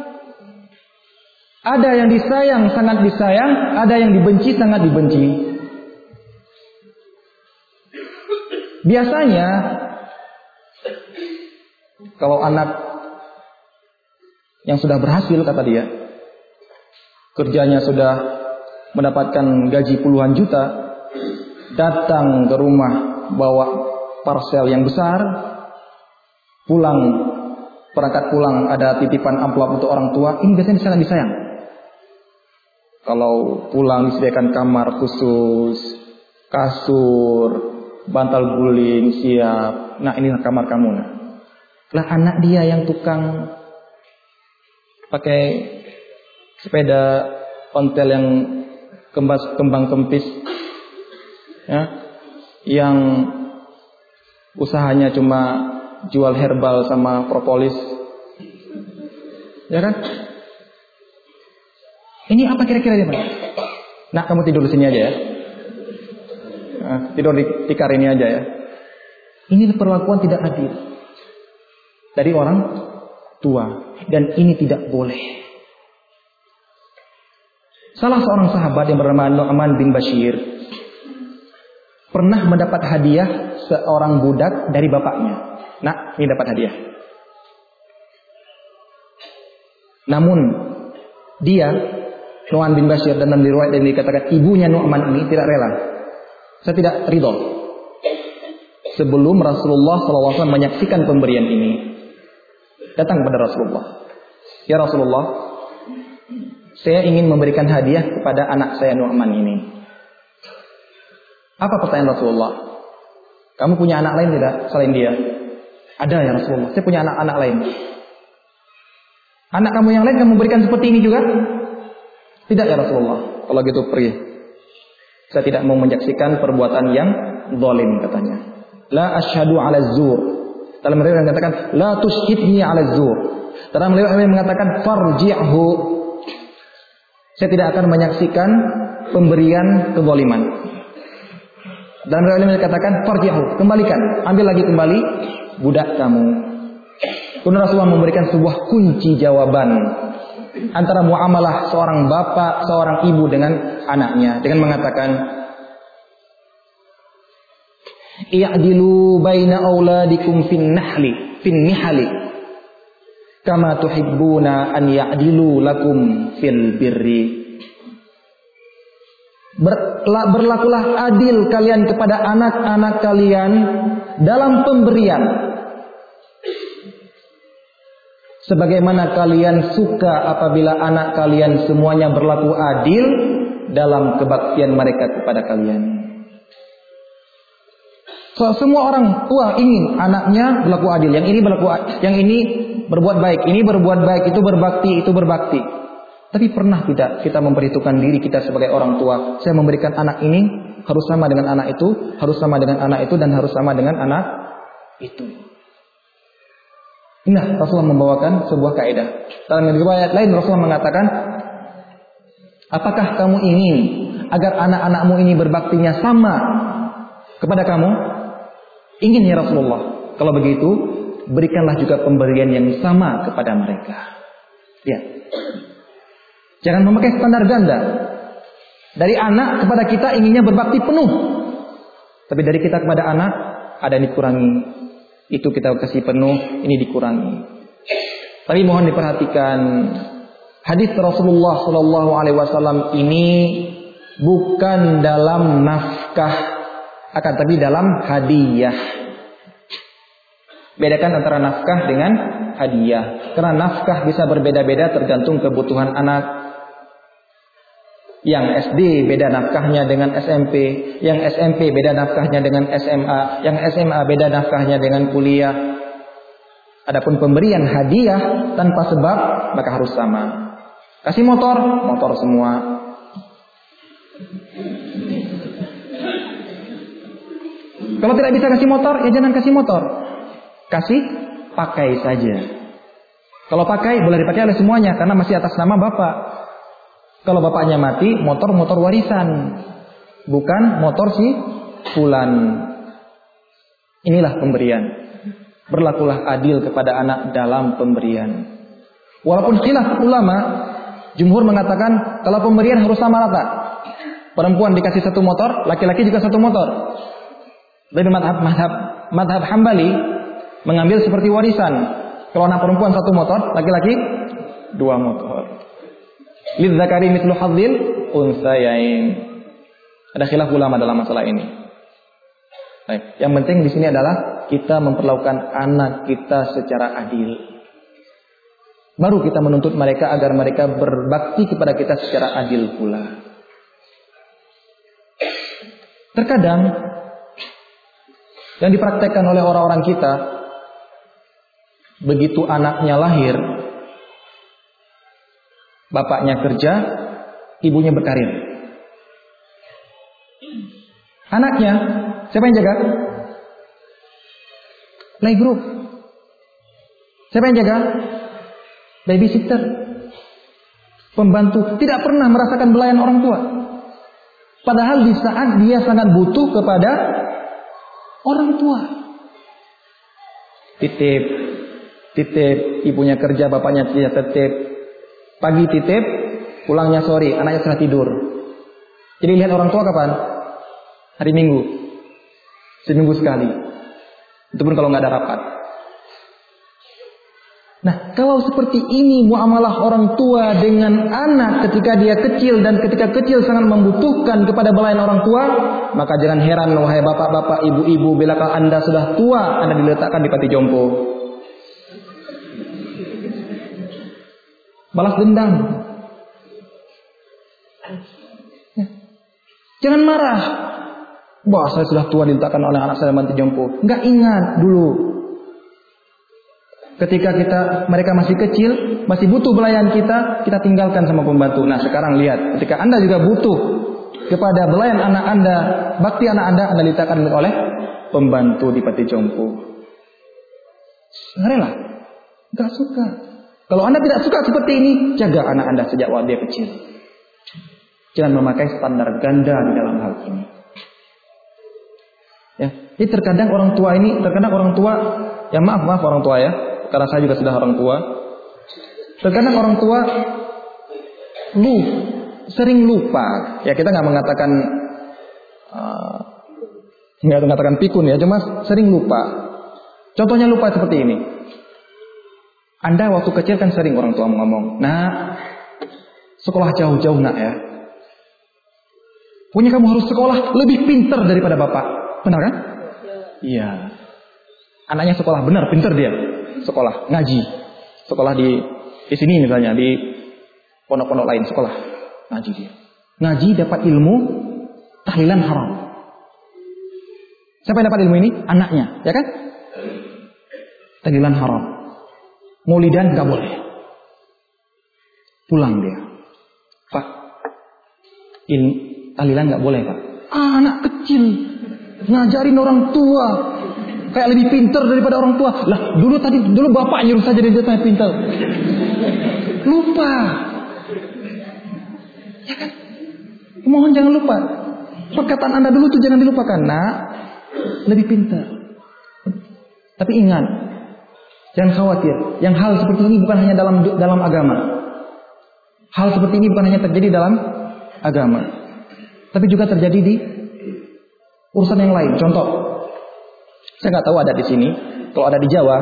ada yang disayang sangat disayang, ada yang dibenci sangat dibenci. Biasanya kalau anak yang sudah berhasil, kata dia, kerjanya sudah mendapatkan gaji puluhan juta, datang ke rumah bawa parsel yang besar, berangkat pulang ada titipan amplop untuk orang tua, ini biasanya sangat disayang. Kalau pulang disediakan kamar khusus, kasur, bantal guling siap. Nah, inilah kamar kamu. Lah anak dia yang tukang pakai sepeda ontel yang kembang kempis, ya, yang usahanya cuma jual herbal sama propolis, ya kan? Ini apa kira-kira dia? Nah, kamu tidur di sini aja ya. Nah, tidur di tikar ini aja ya. Ini perlakuan tidak adil dari orang tua, dan ini tidak boleh. Salah seorang sahabat yang bernama Nu'man bin Bashir pernah mendapat hadiah seorang budak dari bapaknya. Nah, ini dapat hadiah. Namun dia, Nu'man bin Bashir, dan dalam riwayat yang dikatakan ibunya Nu'man ini tidak rela. Saya tidak ridho. Sebelum Rasulullah SAW menyaksikan pemberian ini, datang kepada Rasulullah. Ya Rasulullah, saya ingin memberikan hadiah kepada anak saya Nu'man ini. Apa pertanyaan Rasulullah? Kamu punya anak lain tidak selain dia? Ada ya Rasulullah, saya punya anak-anak lain. Anak kamu yang lain kamu berikan seperti ini juga? Tidak ya Rasulullah. Kalau gitu pergi. Saya tidak mau menyaksikan perbuatan yang zalim, katanya. La asyhadu 'ala zur. Dalam riwayat mengatakan la tusyhidni 'ala zur. Dalam riwayat mengatakan farji'hu. Saya tidak akan menyaksikan pemberian kezaliman. Dalam riwayat mengatakan farji'hu, kembalikan, ambil lagi kembali budak kamu. Kemudian Rasulullah memberikan sebuah kunci jawaban antara muamalah seorang bapak, seorang ibu dengan anaknya, dengan mengatakan i'dilu baina auladikum fin nihali kama tuhibbuna an ya'dilu lakum fil birri. Berlakulah adil kalian kepada anak-anak kalian dalam pemberian, sebagaimana kalian suka apabila anak kalian semuanya berlaku adil dalam kebaktian mereka kepada kalian. Semua orang tua ingin anaknya berlaku adil, yang ini berbuat baik, ini berbuat baik, itu berbakti. Tapi pernah tidak kita memperhitungkan diri kita sebagai orang tua? Saya memberikan anak ini harus sama dengan anak itu, harus sama dengan anak itu, dan harus sama dengan anak itu. Nah, Rasulullah membawakan sebuah kaidah. Dalam riwayat lain Rasulullah mengatakan, apakah kamu ingin agar anak-anakmu ini berbaktinya sama kepada kamu? Ingin ya Rasulullah. Kalau begitu, berikanlah juga pemberian yang sama kepada mereka. Lihat. Jangan memakai standar ganda. Dari anak kepada kita inginnya berbakti penuh. Tapi dari kita kepada anak, ada yang dikurangi. Itu kita kasih penuh, ini dikurangi. Tapi mohon diperhatikan, hadis Rasulullah SAW ini bukan dalam nafkah, akan tapi dalam hadiah. Bedakan antara nafkah dengan hadiah. Karena nafkah bisa berbeda-beda tergantung kebutuhan anak. Yang SD beda nafkahnya dengan SMP, yang SMP beda nafkahnya dengan SMA, yang SMA beda nafkahnya dengan kuliah. Adapun pemberian hadiah tanpa sebab maka harus sama. Kasih motor, motor semua. Kalau tidak bisa kasih motor, ya jangan kasih motor. Kasih pakai saja. Kalau pakai boleh dipakai oleh semuanya karena masih atas nama bapak. Kalau bapaknya mati, motor warisan, bukan motor si fulan. Inilah pemberian. Berlakulah adil kepada anak dalam pemberian. Walaupun khilaf ulama, jumhur mengatakan kalau pemberian harus sama rata. Perempuan dikasih satu motor, laki-laki juga satu motor. Dari madhab Hambali mengambil seperti warisan. Kalau anak perempuan satu motor, laki-laki dua motor. Lidzakari mithlu hadzil unsayain. Ada khilaf ulama dalam masalah ini. Baik, yang penting di sini adalah kita memperlakukan anak kita secara adil. Baru kita menuntut mereka agar mereka berbakti kepada kita secara adil pula. Terkadang yang dipraktekkan oleh orang-orang kita, begitu anaknya lahir, bapaknya kerja, ibunya berkarir. Anaknya, siapa yang jaga? Playgroup. Siapa yang jaga? Babysitter. Pembantu. Tidak pernah merasakan belayan orang tua. Padahal di saat dia sangat butuh kepada orang tua. Titip, ibunya kerja, bapaknya tidak titip. Pagi titip, pulangnya sore, anaknya sudah tidur. Jadi lihat orang tua kapan? Hari Minggu. Seminggu sekali. Itu pun kalau nggak ada rapat. Nah, kalau seperti ini muamalah orang tua dengan anak ketika dia kecil dan ketika kecil sangat membutuhkan kepada belayan orang tua, maka jangan heran wahai bapak-bapak, ibu-ibu, bila Anda sudah tua, Anda diletakkan di panti jompo. Balas dendam. Ya. Jangan marah. Wah, saya sudah tua diletakkan oleh anak saya panti jompo. Enggak, ingat dulu. Ketika mereka masih kecil, masih butuh belayan kita tinggalkan sama pembantu. Nah, sekarang lihat, ketika Anda juga butuh kepada belayan anak Anda, bakti anak Anda letakkan oleh pembantu di panti jompo. Rela? Enggak suka. Kalau Anda tidak suka seperti ini, jaga anak Anda sejak waktu dia kecil. Jangan memakai standar ganda di dalam hal ini. Ya, jadi terkadang orang tua, ya maaf orang tua ya, karena saya juga sudah orang tua. Terkadang orang tua sering lupa. Ya, kita nggak mengatakan pikun ya, cuma sering lupa. Contohnya lupa seperti ini. Anda waktu kecil kan sering orang tua ngomong, "Nak, sekolah jauh-jauh nak ya. Pokoknya kamu harus sekolah lebih pintar daripada bapak." Benar kan? Iya. Anaknya sekolah benar, pintar dia. Sekolah, ngaji. Sekolah di sini misalnya, di pondok-pondok lain sekolah. Ngaji dia. Ngaji dapat ilmu tahlilan haram. Siapa yang dapat ilmu ini? Anaknya, ya kan? Tahlilan haram. Maulidan gak boleh. Pulang dia. Pak, tahlilan gak boleh Pak. Anak kecil ngajarin orang tua kayak lebih pintar daripada orang tua. Lah, dulu bapak nyuruh saja dia tanya pintar. Lupa. Ya kan? Mohon jangan lupa. Perkataan Anda dulu tuh jangan dilupakan. Nak, lebih pintar. Tapi ingat, jangan khawatir. Yang hal seperti ini bukan hanya dalam agama. Hal seperti ini bukan hanya terjadi dalam agama, tapi juga terjadi urusan yang lain. Contoh, saya nggak tahu ada di sini. Kalau ada di Jawa,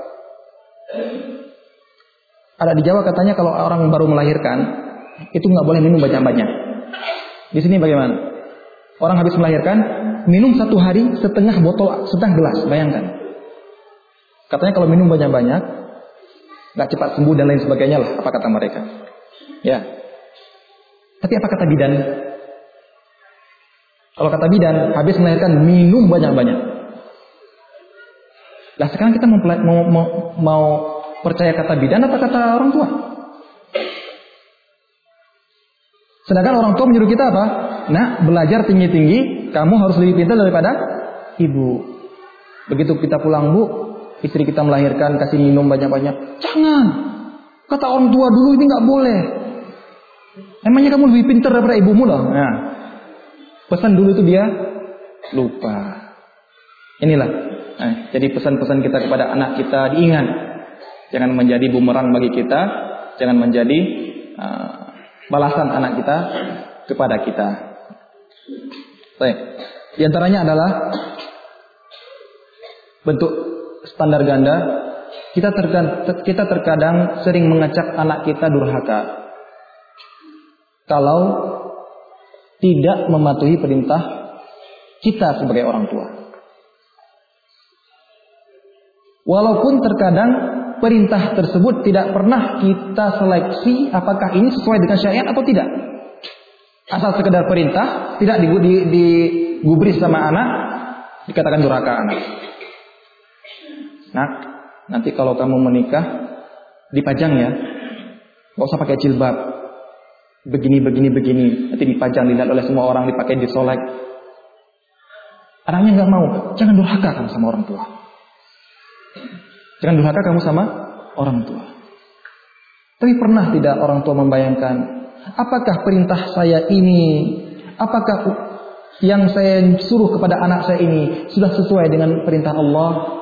katanya kalau orang baru melahirkan itu nggak boleh minum banyak-banyak. Di sini bagaimana? Orang habis melahirkan minum 1 hari setengah gelas, bayangkan. Katanya kalau minum banyak-banyak nggak cepat sembuh dan lain sebagainya lah, apa kata mereka? Ya. Tapi apa kata bidan? Kalau kata bidan, habis melahirkan minum banyak-banyak. Lah sekarang kita mau percaya kata bidan atau kata orang tua? Sedangkan orang tua menyuruh kita apa? Nah, belajar tinggi-tinggi, kamu harus lebih pintar daripada ibu. Begitu kita pulang, Bu, istri kita melahirkan, kasih minum banyak-banyak. Jangan. Kata orang tua dulu ini nggak boleh. Emangnya kamu lebih pintar daripada ibumu loh? Nah, pesan dulu itu dia lupa. Inilah. Nah, jadi pesan-pesan kita kepada anak kita diingat. Jangan menjadi bumerang bagi kita. Jangan menjadi balasan anak kita kepada kita. Baik. Di antaranya adalah bentuk standar ganda. Kita terkadang sering mengecap anak kita durhaka kalau tidak mematuhi perintah kita sebagai orang tua. Walaupun terkadang perintah tersebut tidak pernah kita seleksi apakah ini sesuai dengan syariat atau tidak. Asal sekedar perintah, tidak digubris sama anak, dikatakan durhaka anak. Nah, nanti kalau kamu menikah, dipajang ya. Gak usah pakai jilbab. Begini. Nanti dipajang, dilihat oleh semua orang, dipakai disolek. Anaknya gak mau. Jangan durhaka kamu sama orang tua. Jangan durhaka kamu sama orang tua. Tapi pernah tidak orang tua membayangkan, apakah perintah saya ini, apakah yang saya suruh kepada anak saya ini sudah sesuai dengan perintah Allah?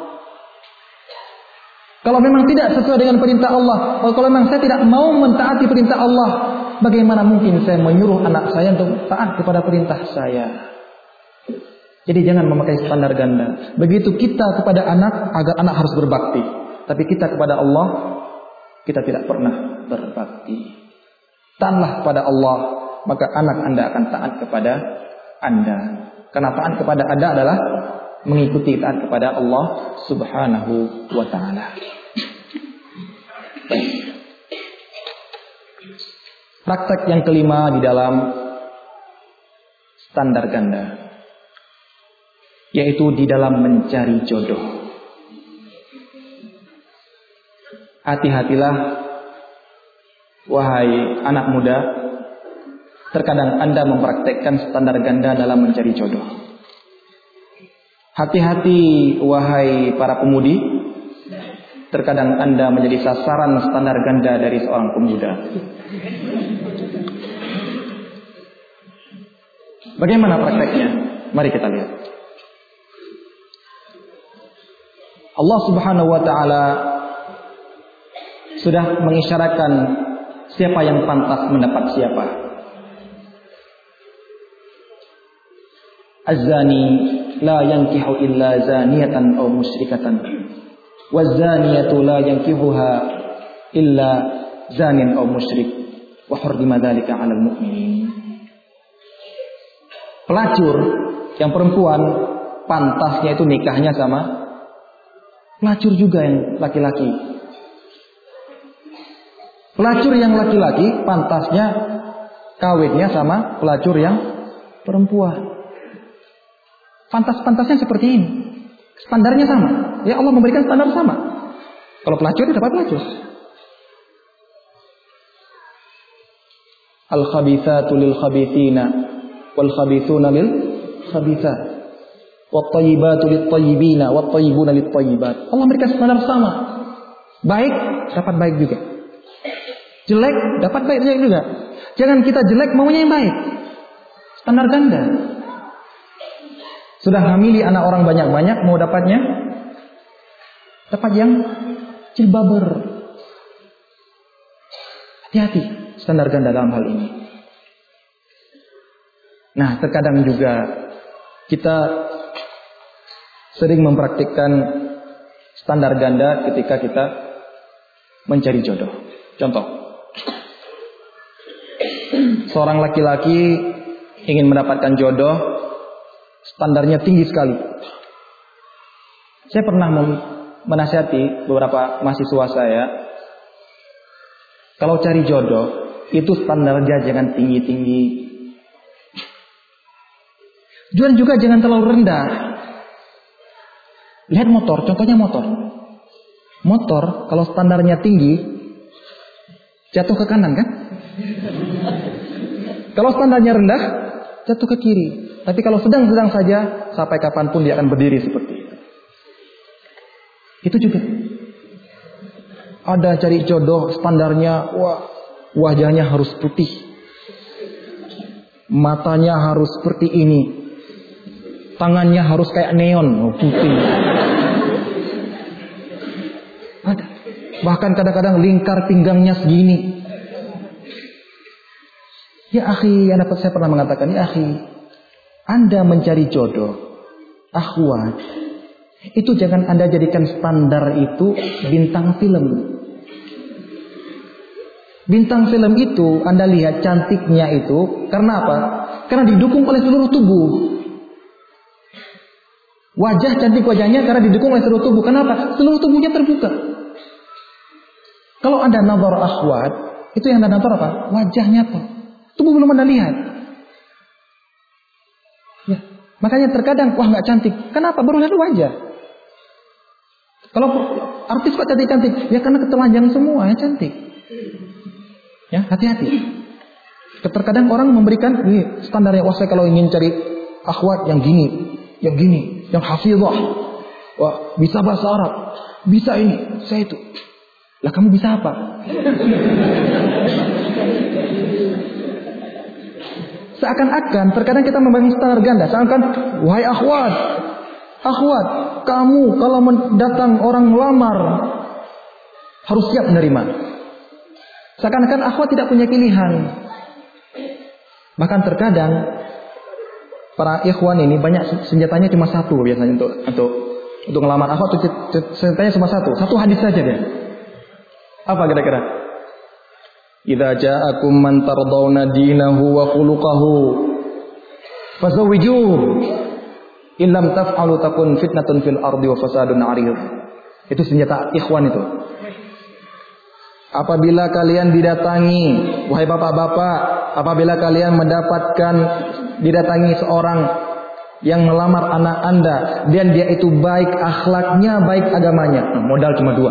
Kalau memang tidak sesuai dengan perintah Allah, kalau memang saya tidak mau mentaati perintah Allah, bagaimana mungkin saya menyuruh anak saya untuk taat kepada perintah saya? Jadi jangan memakai standar ganda. Begitu kita kepada anak, agar anak harus berbakti. Tapi kita kepada Allah, kita tidak pernah berbakti. Taatlah kepada Allah, maka anak Anda akan taat kepada Anda. Karena taat kepada Anda adalah mengikuti taat kepada Allah Subhanahu wa ta'ala. Praktek yang kelima di dalam standar ganda, yaitu di dalam mencari jodoh. Hati-hatilah wahai anak muda, terkadang Anda mempraktekkan standar ganda dalam mencari jodoh. Hati-hati wahai para pemudi, terkadang Anda menjadi sasaran standar ganda dari seorang pemuda. Bagaimana prakteknya? Mari kita lihat. Allah Subhanahu wa ta'ala sudah mengisyaratkan siapa yang pantas mendapat siapa. Az-zani la yankihu illa zaniyatan aw musyrikatan. Waz-zaniyatu la yankihuha illa zanin aw musyrik. Wa hurrima dzalika 'alal mu'minin. Pelacur yang perempuan pantasnya itu nikahnya sama pelacur juga yang laki-laki. Pelacur yang laki-laki pantasnya kawinnya sama pelacur yang perempuan. Pantas-pantasnya seperti ini. Standarnya sama. Ya Allah memberikan standar sama. Kalau pelacur dapat pelacur. Al-khabithatu lil-khabithina wal-khabithuna lil-khabithat. Wat-thayyibatu lit-thayyibina wat-thayyibuna lit-thayyibat. Allah memberikan standar sama. Baik dapat baik juga. Jelek dapat baik juga. Jangan kita jelek maunya yang baik. Standar ganda. Sudah hamili anak orang banyak-banyak, mau dapatnya dapat yang jilbaber. Hati-hati standar ganda dalam hal ini. Nah, terkadang juga kita sering mempraktikkan standar ganda ketika kita mencari jodoh. Contoh, seorang laki-laki ingin mendapatkan jodoh, standarnya tinggi sekali. Saya pernah menasihati beberapa mahasiswa saya, kalau cari jodoh itu standarnya jangan tinggi-tinggi, dan juga jangan terlalu rendah. Lihat motor, contohnya motor. Motor kalau standarnya tinggi jatuh ke kanan kan? Kalau standarnya rendah jatuh ke kiri. Tapi kalau sedang-sedang saja, sampai kapanpun dia akan berdiri seperti itu. Itu juga. Ada cari jodoh standarnya, wajahnya harus putih, matanya harus seperti ini, tangannya harus kayak neon, putih. Ada. Bahkan kadang-kadang lingkar pinggangnya segini. Ya akhi, saya pernah mengatakan, ya akhi, Anda mencari jodoh, akhwat, itu jangan Anda jadikan standar itu bintang film. Bintang film itu Anda lihat cantiknya itu karena apa? Karena didukung oleh seluruh tubuh. Wajah cantik wajahnya karena didukung oleh seluruh tubuh. Kenapa? Seluruh tubuhnya terbuka. Kalau Anda nazar akhwat, itu yang Anda nazar apa? Wajahnya apa? Tubuh belum Anda lihat. Ya, makanya terkadang nggak cantik. Kenapa? Baru lihat wajah. Kalau artis kok cantik-cantik? Ya karena ketelanjang semua ya cantik. Ya, hati-hati. Terkadang orang memberikan standarnya, saya kalau ingin cari akhwat yang gini, yang hafizah. Wah, bisa bahasa Arab, bisa ini, saya itu. Lah kamu bisa apa? Seakan-akan terkadang kita membangun standar ganda. Seakan, wahai akhwat, kamu kalau datang orang melamar harus siap menerima. Seakan-akan akhwat tidak punya pilihan. Bahkan terkadang para ikhwan ini banyak senjatanya cuma satu biasanya untuk ngelamar akhwat. Senjatanya cuma satu hadis saja dia. Apa kira-kira? Idza ja'akum man tardawna dinahu wa khuluquhu fazawwijuhu in lam taf'alu takun fitnatun fil ardi wa fasadun 'arid. Itu senjata ikhwan itu. Apabila kalian didatangi, wahai bapak-bapak, apabila kalian didatangi seorang yang melamar anak Anda dan dia itu baik akhlaknya, baik agamanya, modal cuma dua.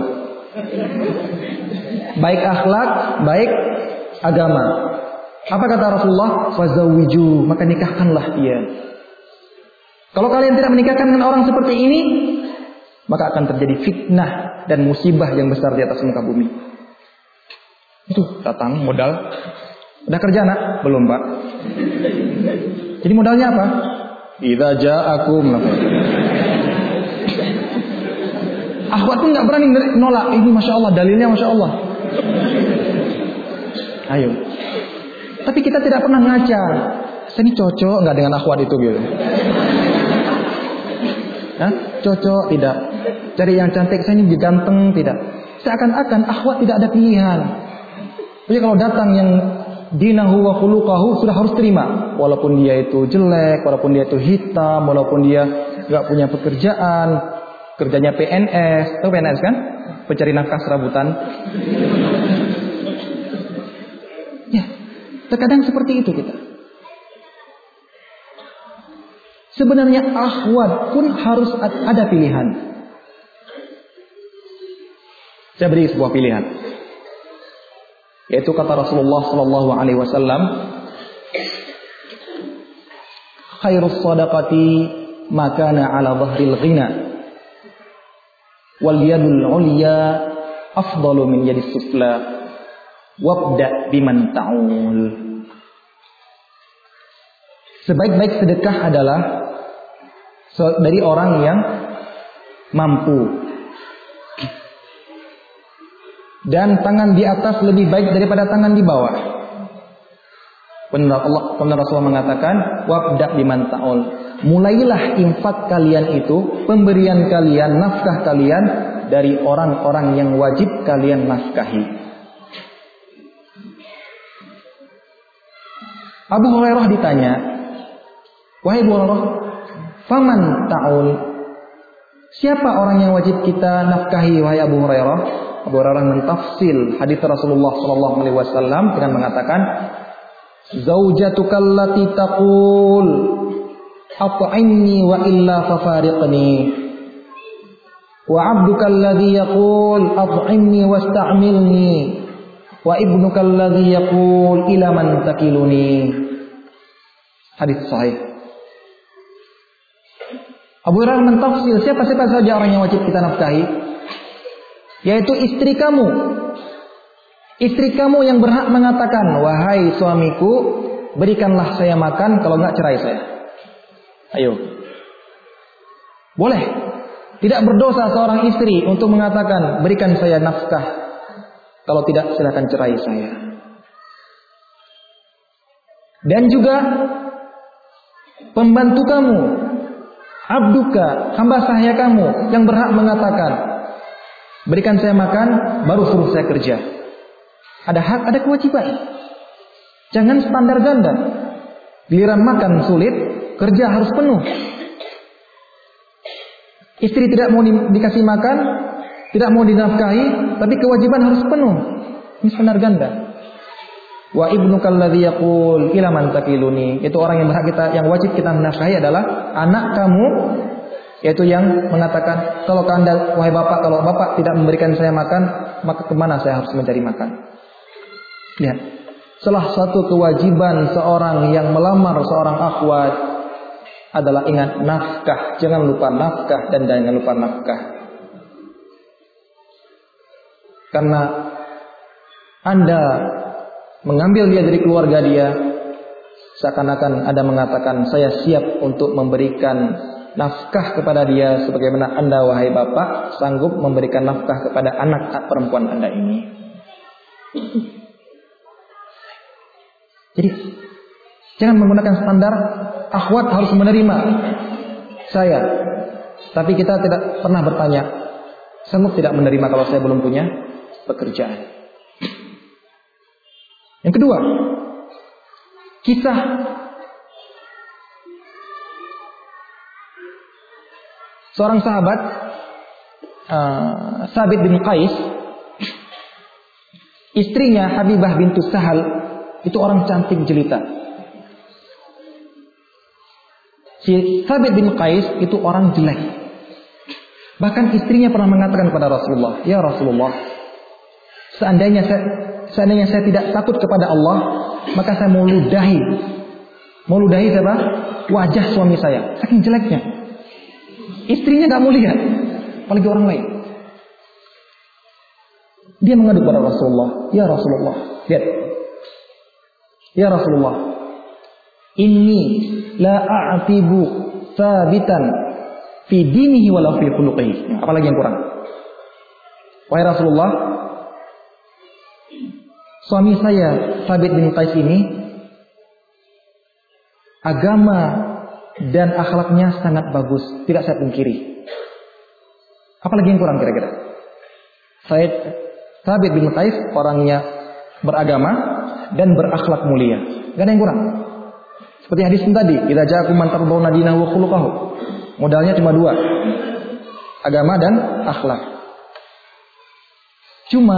Baik akhlak, baik agama. Apa kata Rasulullah? Fazawwiju, maka nikahkanlah dia. Kalau kalian tidak menikahkan dengan orang seperti ini, maka akan terjadi fitnah dan musibah yang besar di atas muka bumi. Itu datang modal. Udah kerja nak? Belum Pak. Jadi modalnya apa? Idza ja'akum. Akhwat pun nggak berani nolak. Ini masya Allah, dalilnya masya Allah. Ayo. Tapi kita tidak pernah ngaca. Saya ini cocok nggak dengan akhwat itu gitu? Hah? Cocok tidak? Cari yang cantik, saya ini ganteng tidak? Seakan-akan akhwat tidak ada pilihan. Jadi kalau datang yang dinahu wa khuluquhu sudah harus terima, walaupun dia itu jelek, walaupun dia itu hitam, walaupun dia nggak punya pekerjaan, kerjanya PNS, tahu PNS kan? Pencari nafkah serabutan. Ya, terkadang seperti itu kita. Sebenarnya akhwat pun harus ada pilihan. Saya beri sebuah pilihan, yaitu kata Rasulullah sallallahu alaihi wasallam, khairus shadaqati ma kana ala dhahril ghina wal yadul ulya afdalu min yadis sufla wabda biman ta'ul. Sebaik-baik sedekah adalah dari orang yang mampu, dan tangan di atas lebih baik daripada tangan di bawah. Benar Rasulullah mengatakan wabda biman ta'ul, mulailah infak kalian itu, pemberian kalian, nafkah kalian dari orang-orang yang wajib kalian nafkahi. Abu Hurairah ditanya, wahai Abu Hurairah, faman ta'ul? Siapa orang yang wajib kita nafkahi, wahai Abu Hurairah? Abu Hurairah mentafsil hadis Rasulullah sallallahu alaihi wasallam dengan mengatakan, zaujatukal lati taqul at'imni wa illa fafariqni, wa 'abdukal ladzi yaqul at'imni wasta'milni, wa ibnukal ladzi yaqul ila man takiluni. Hadis sahih. Abu Hurairah mentafsir siapa saja orang yang wajib kita nafkahi, yaitu istri kamu. Istri kamu yang berhak mengatakan, wahai suamiku, berikanlah saya makan, kalau enggak cerai saya. Ayo. Boleh. Tidak berdosa seorang istri untuk mengatakan, berikan saya nafkah, kalau tidak silakan cerai saya. Dan juga pembantu kamu, abduka, hamba sahaya kamu yang berhak mengatakan, berikan saya makan, baru suruh saya kerja. Ada hak, ada kewajiban. Jangan standar ganda. Giliran makan sulit, kerja harus penuh. Istri tidak mau dikasih makan, tidak mau dinafkahi, tapi kewajiban harus penuh. Ini standar ganda. Wa ibnukal ladzi yaqul ila man takiluni. Itu orang yang berhak yang wajib kita menafkahi adalah anak kamu, yaitu yang mengatakan, kalau Anda, wahai bapak, kalau bapak tidak memberikan saya makan, maka kemana saya harus mencari makan? Lihat, salah satu kewajiban seorang yang melamar seorang akhwat adalah ingat nafkah. Jangan lupa nafkah dan jangan lupa nafkah. Karena Anda mengambil dia dari keluarga dia, seakan-akan Anda mengatakan, saya siap untuk memberikan nafkah kepada dia, sebagaimana Anda, wahai bapak, sanggup memberikan nafkah kepada anak perempuan Anda ini. Jadi jangan menggunakan standar akhwat harus menerima saya, tapi kita tidak pernah bertanya, sanggup tidak menerima kalau saya belum punya pekerjaan. Yang kedua, kisah seorang sahabat, Sabit bin Qais, istrinya Habibah bintu Sahal, itu orang cantik jelita. Si Sabit bin Qais itu orang jelek. Bahkan istrinya pernah mengatakan kepada Rasulullah, ya Rasulullah, seandainya saya tidak takut kepada Allah, maka saya mau ludahi siapa? Wajah suami saya, saking jeleknya. Istrinya gak mau lihat, apalagi orang lain. Dia mengadu kepada Rasulullah, ya Rasulullah, lihat, ya Rasulullah, inni la a'tibu thabitan fi dinihi walau fi khuluqihi. Apalagi yang kurang? Wahai Rasulullah, suami saya Sabit bin Qais ini agama dan akhlaknya sangat bagus, tidak saya pungkiri. Apalagi yang kurang kira-kira? Sabit bin Qais orangnya beragama dan berakhlak mulia. Gak ada yang kurang. Seperti hadis tadi, idza ja'akum man tardawna dinahu wa khuluquhu. Modalnya cuma dua, agama dan akhlak. Cuma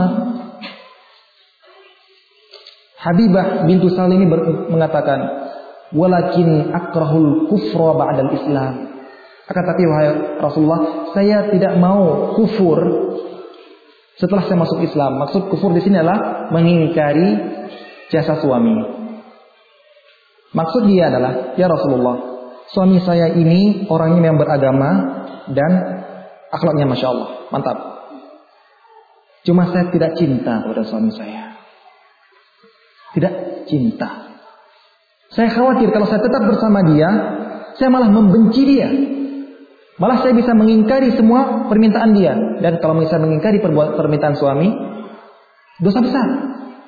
Habibah bintu Sal ini mengatakan, walakin akrahul kufra ba'dal Islam. Akan tapi wahai Rasulullah, saya tidak mau kufur setelah saya masuk Islam. Maksud kufur di sini adalah mengingkari jasa suami. Maksud dia adalah, ya Rasulullah, suami saya ini orangnya yang beragama dan akhlaknya Masya Allah, mantap. Cuma saya tidak cinta kepada suami saya. Tidak cinta. Saya khawatir kalau saya tetap bersama dia, saya malah membenci dia. Malah saya bisa mengingkari semua permintaan dia. Dan kalau bisa mengingkari permintaan suami, dosa besar.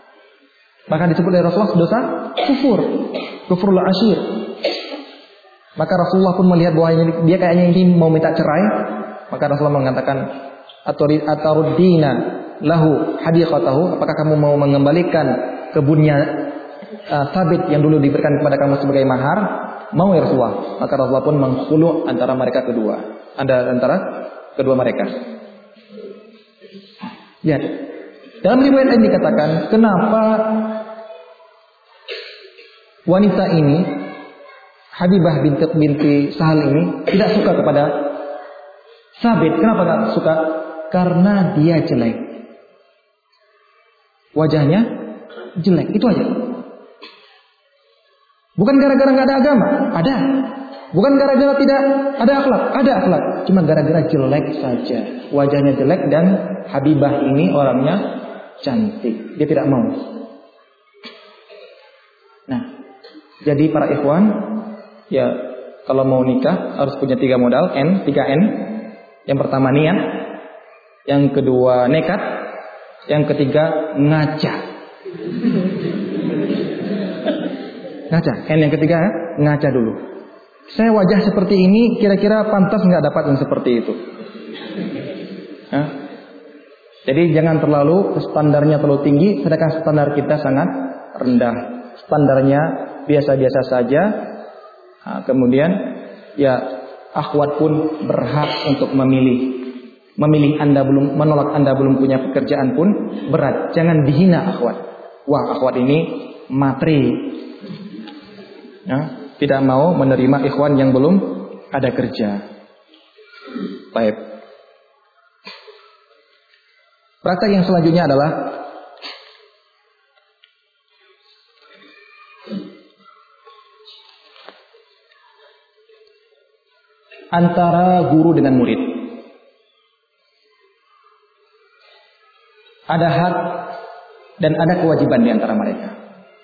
Bahkan disebut oleh Rasulullah dosa kufur, kufrul ashir. Maka Rasulullah pun melihat bahwa dia kayaknya ingin mau minta cerai. Maka Rasulullah mengatakan, ataruddina lahu hadiqatahu, apakah kamu mau mengembalikan kebunnya Sabit yang dulu diberikan kepada kamu sebagai mahar? Mau ya Rasulullah. Maka Rasulullah pun mengkhulu antara kedua mereka. Ya. Dalam riwayat ini dikatakan, kenapa wanita ini, Habibah binti Sahal ini tidak suka kepada Sabit. Kenapa tidak suka? Karena dia jelek. Wajahnya jelek, itu aja. Bukan gara-gara nggak ada agama, ada. Bukan gara-gara tidak ada akhlak, ada akhlak. Cuma gara-gara jelek saja. Wajahnya jelek dan Habibah ini orangnya cantik. Dia tidak mau. Nah, jadi para ikhwan, ya kalau mau nikah harus punya 3 modal, 3N. Yang pertama niat, yang kedua nekat, yang ketiga ngaca. Ngaca. Yang ketiga ngaca dulu. Saya wajah seperti ini, kira-kira pantas nggak dapat yang seperti itu? Hah? Jadi jangan terlalu standarnya terlalu tinggi, sedangkan standar kita sangat rendah. Standarnya biasa-biasa saja. Nah, kemudian ya akhwat pun berhak untuk memilih. Menolak Anda belum punya pekerjaan pun berat. Jangan dihina akhwat. Wah, akhwat ini materi. Ya, tidak mau menerima ikhwan yang belum ada kerja. Baik. Praktek yang selanjutnya adalah antara guru dengan murid. Ada hak dan ada kewajiban di antara mereka.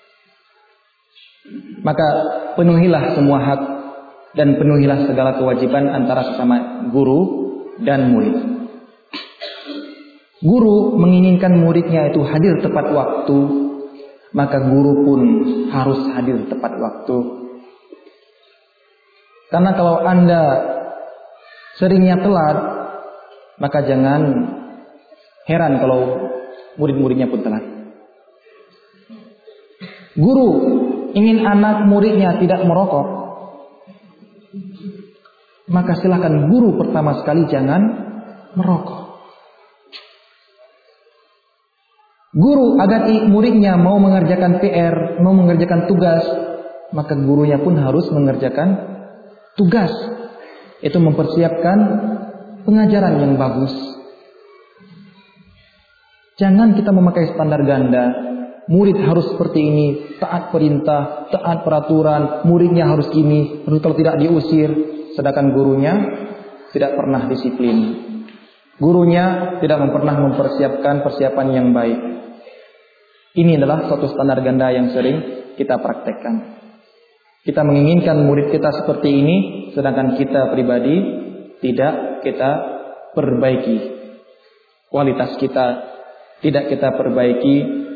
Maka penuhilah semua hak dan penuhilah segala kewajiban antara sesama guru dan murid. Guru menginginkan muridnya itu hadir tepat waktu, maka guru pun harus hadir tepat waktu. Karena kalau Anda seringnya telat, maka jangan heran kalau murid-muridnya pun telat. Guru ingin anak muridnya tidak merokok, maka silakan guru pertama sekali jangan merokok. Guru agar muridnya mau mengerjakan PR, mau mengerjakan tugas, maka gurunya pun harus mengerjakan tugas. Itu mempersiapkan pengajaran yang bagus. Jangan kita memakai standar ganda. Murid harus seperti ini, taat perintah, taat peraturan, muridnya harus gini, kalau tidak diusir. Sedangkan gurunya tidak pernah disiplin. Gurunya tidak pernah mempersiapkan persiapan yang baik. Ini adalah suatu standar ganda yang sering kita praktekkan. Kita menginginkan murid kita seperti ini, sedangkan kita pribadi tidak kita perbaiki. Kualitas kita tidak kita perbaiki.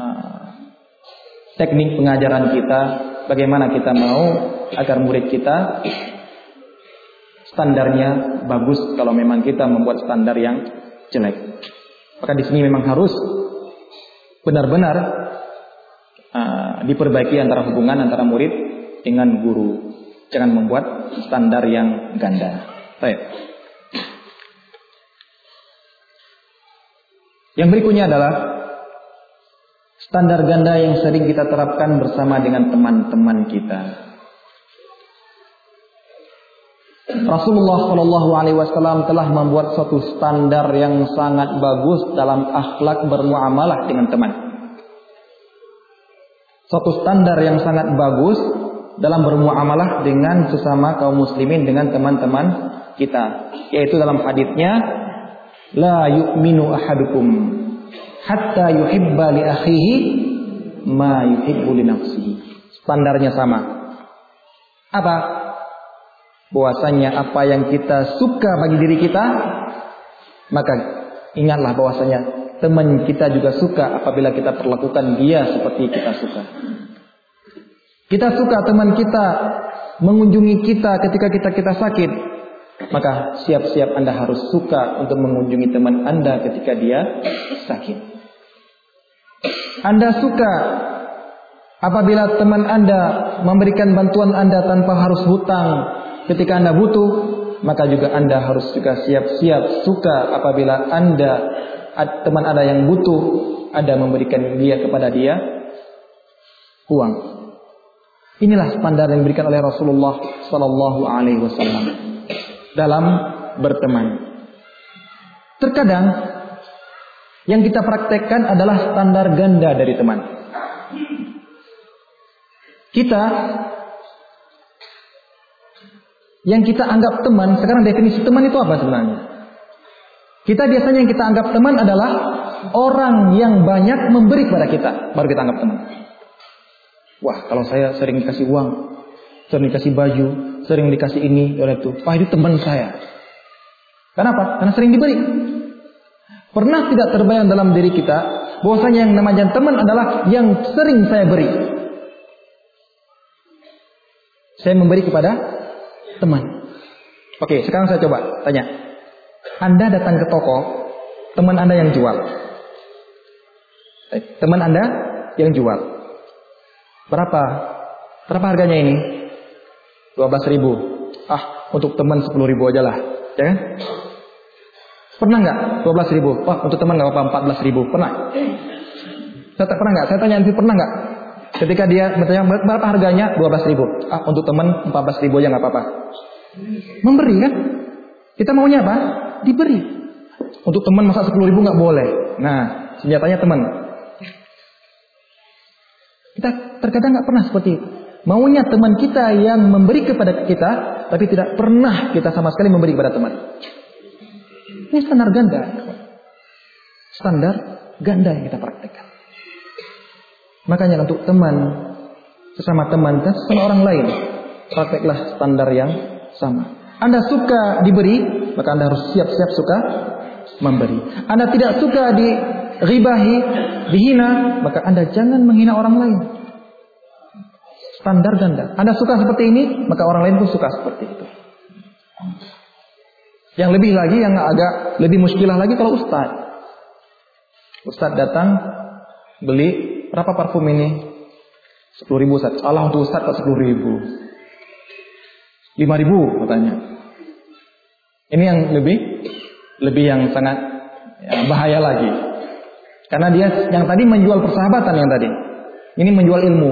Teknik pengajaran kita, bagaimana kita mau agar murid kita standarnya bagus kalau memang kita membuat standar yang jelek. Maka di sini memang harus benar-benar diperbaiki antara hubungan antara murid dengan guru. Jangan membuat standar yang ganda. Baik. Yang berikutnya adalah standar ganda yang sering kita terapkan bersama dengan teman-teman kita. Rasulullah Shallallahu Alaihi Wasallam telah membuat suatu standar yang sangat bagus dalam akhlak bermuamalah dengan teman. Suatu standar yang sangat bagus dalam bermuamalah dengan sesama kaum muslimin, dengan teman-teman kita, yaitu dalam haditsnya, la yu'minu ahadukum hatta yuhibba li akhihi ma yuhibbu li nafsihi. Standarnya sama. Apa? Bahwasanya apa yang kita suka bagi diri kita, maka ingatlah bahwasanya teman kita juga suka apabila kita perlakukan dia seperti kita suka. Kita suka teman kita mengunjungi kita ketika kita sakit, maka siap-siap Anda harus suka untuk mengunjungi teman Anda ketika dia sakit. Anda suka apabila teman Anda memberikan bantuan Anda tanpa harus hutang ketika Anda butuh, maka juga Anda harus juga siap-siap suka apabila teman Anda yang butuh, Anda memberikan kepada dia uang. Inilah standar yang diberikan oleh Rasulullah Sallallahu Alaihi Wasallam dalam berteman. Terkadang yang kita praktekkan adalah standar ganda dari teman. Yang kita anggap teman, sekarang definisi teman itu apa sebenarnya? Kita biasanya yang kita anggap teman adalah orang yang banyak memberi kepada kita, baru kita anggap teman. Wah, kalau saya sering dikasih uang, sering dikasih baju, sering dikasih ini, oleh itu, wah itu teman saya. Kenapa? Karena sering diberi. Pernah tidak terbayang dalam diri kita bahwasanya yang namanya teman adalah yang sering saya beri. Saya memberi kepada teman. Oke, sekarang saya coba tanya. Anda datang ke toko, teman Anda yang jual. Teman Anda yang jual. Berapa harganya ini? 12.000. Untuk teman 10.000 aja lah, ya kan? Pernah nggak 12.000? Wah, untuk teman nggak apa-apa 14.000. Pernah? Pernah nggak? Saya tanya, pernah nggak? Ketika dia bertanya berapa harganya? 12.000. Untuk teman 14.000 aja nggak apa-apa. Memberi kan? Kita maunya apa? Diberi. Untuk teman masa 10.000 nggak boleh. Nah, senjatanya teman. Kita terkadang nggak pernah seperti itu. Maunya teman kita yang memberi kepada kita, tapi tidak pernah kita sama sekali memberi kepada teman. Ini standar ganda. Standar ganda yang kita praktekkan. Makanya untuk teman, sesama teman dan sesama orang lain, prakteklah standar yang sama. Anda suka diberi, maka Anda harus siap-siap suka memberi. Anda tidak suka dighibahi, dihina, maka Anda jangan menghina orang lain. Standar ganda. Anda suka seperti ini, maka orang lain pun suka seperti itu. Yang lebih lagi, yang agak lebih muskilah lagi kalau Ustaz datang beli berapa parfum ini? 10.000 Ustaz. Salah untuk Ustaz kok 10.000. 5.000 katanya. Ini yang lebih yang sangat bahaya lagi. Karena dia yang tadi menjual persahabatan yang tadi. Ini menjual ilmu.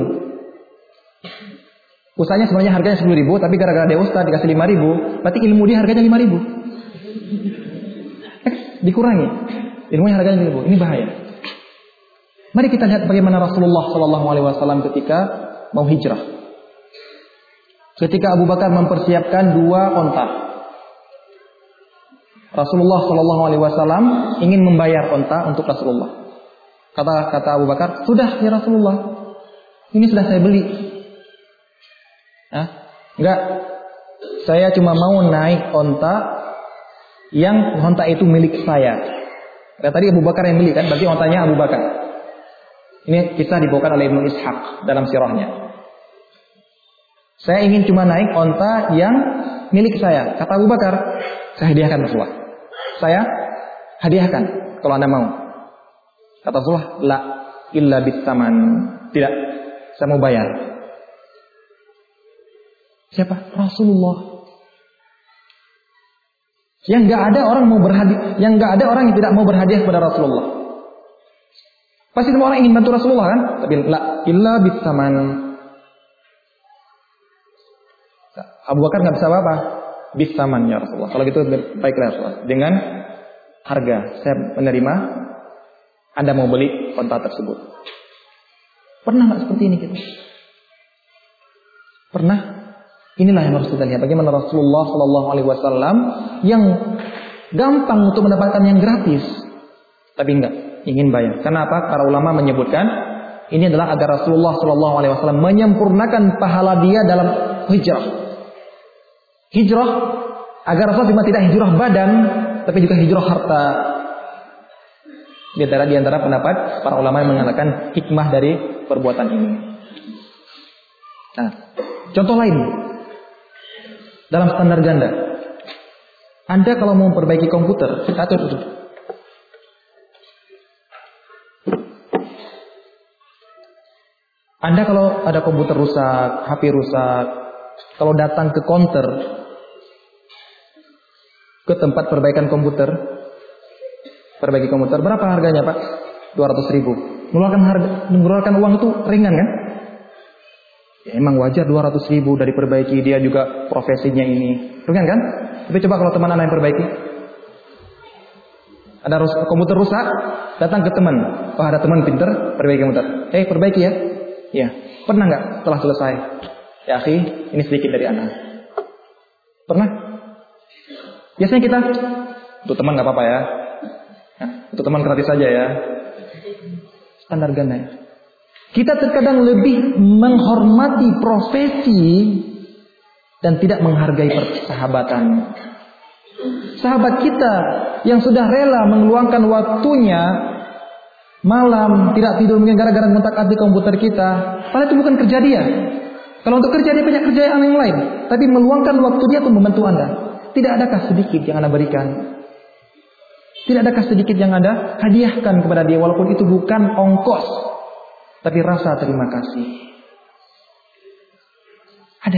Usahanya sebenarnya harganya 10.000, tapi gara-gara dia ustaz dikasih 5.000, berarti ilmu dia harganya 5.000. Dikurangi. Ilmunya harganya 5.000. Ini bahaya. Mari kita lihat bagaimana Rasulullah Shallallahu Alaihi Wasallam ketika mau hijrah. Ketika Abu Bakar mempersiapkan 2 onta, Rasulullah Shallallahu Alaihi Wasallam ingin membayar onta untuk Rasulullah. Kata Abu Bakar, sudah ya Rasulullah, ini sudah saya beli. Enggak, saya cuma mau naik onta yang onta itu milik saya. Tadi Abu Bakar yang beli kan, berarti ontanya Abu Bakar. Ini kisah dibawakan oleh Ibnu Ishaq dalam sirahnya. Saya ingin cuma naik onta yang milik saya. Kata Abu Bakar, saya hadiahkan Rasulullah. Saya hadiahkan kalau Anda mau. Kata Rasulullah, la illa bisaman. Tidak, saya mau bayar. Siapa? Rasulullah. Yang enggak ada orang mau berhadiah, yang enggak ada orang yang tidak mau berhadiah kepada Rasulullah. Pasti semua orang ingin bantu Rasulullah kan? Tapi la illa bisaman. Abu Bakar enggak bisa apa-apa. Bisaman ya Rasulullah. Kalau gitu baiklah Rasulullah. Dengan harga saya menerima, Anda mau beli onta tersebut. Pernah enggak seperti ini kita? Pernah? Inilah yang harus kita lihat. Bagaimana Rasulullah Shallallahu Alaihi Wasallam yang gampang untuk mendapatkan yang gratis, tapi enggak, ingin bayar. Karena apa? Para ulama menyebutkan ini adalah agar Rasulullah Shallallahu Alaihi Wasallam menyempurnakan pahala dia dalam hijrah. Hijrah agar Rasul tidak hijrah badan, tapi juga hijrah harta. Di antara pendapat para ulama yang mengatakan hikmah dari perbuatan ini. Nah, contoh lain. dalam standar ganda. Anda kalau mau memperbaiki komputer, kita atur itu. Anda kalau ada komputer rusak, HP rusak, kalau datang ke counter, ke tempat perbaikan komputer, perbaiki komputer, berapa harganya Pak? 200.000. Mengeluarkan uang itu ringan kan? Ya, emang wajar 200.000 dari perbaiki, dia juga profesinya ini, ringan kan? Tapi coba kalau teman Anda yang perbaiki, ada komputer rusak, datang ke teman, oh ada teman pinter, perbaiki komputer, perbaiki ya. Ya, pernah nggak setelah selesai? Ya akhi, ini sedikit dari Anda. Pernah? Biasanya kita, untuk teman nggak apa-apa ya. Untuk teman gratis saja ya. Standar ganda ya. Kita terkadang lebih menghormati profesi dan tidak menghargai persahabatan. Sahabat kita yang sudah rela mengeluangkan waktunya malam, tidak tidur mungkin gara-gara ngotak-atik komputer kita. Padahal itu bukan kerja dia. Kalau untuk kerja dia banyak kerja yang lain. Tapi meluangkan waktu dia untuk membantu Anda. Tidak adakah sedikit yang Anda berikan? Tidak adakah sedikit yang Anda hadiahkan kepada dia walaupun itu bukan ongkos, tapi rasa terima kasih. Ada.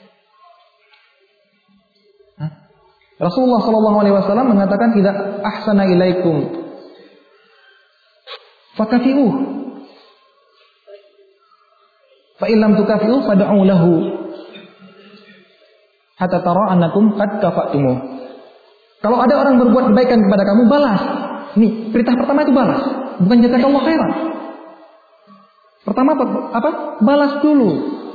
Rasulullah SAW mengatakan, "Idza ahsana ilaikum fakafi'uh, fa illam tukafi'uh fad'u lahu hatta tara annakum qad kafa'tumuh." Kalau ada orang berbuat kebaikan kepada kamu, balas. Nih, perintah pertama itu balas, bukan jazakallahu khairan. Pertama apa? Balas dulu.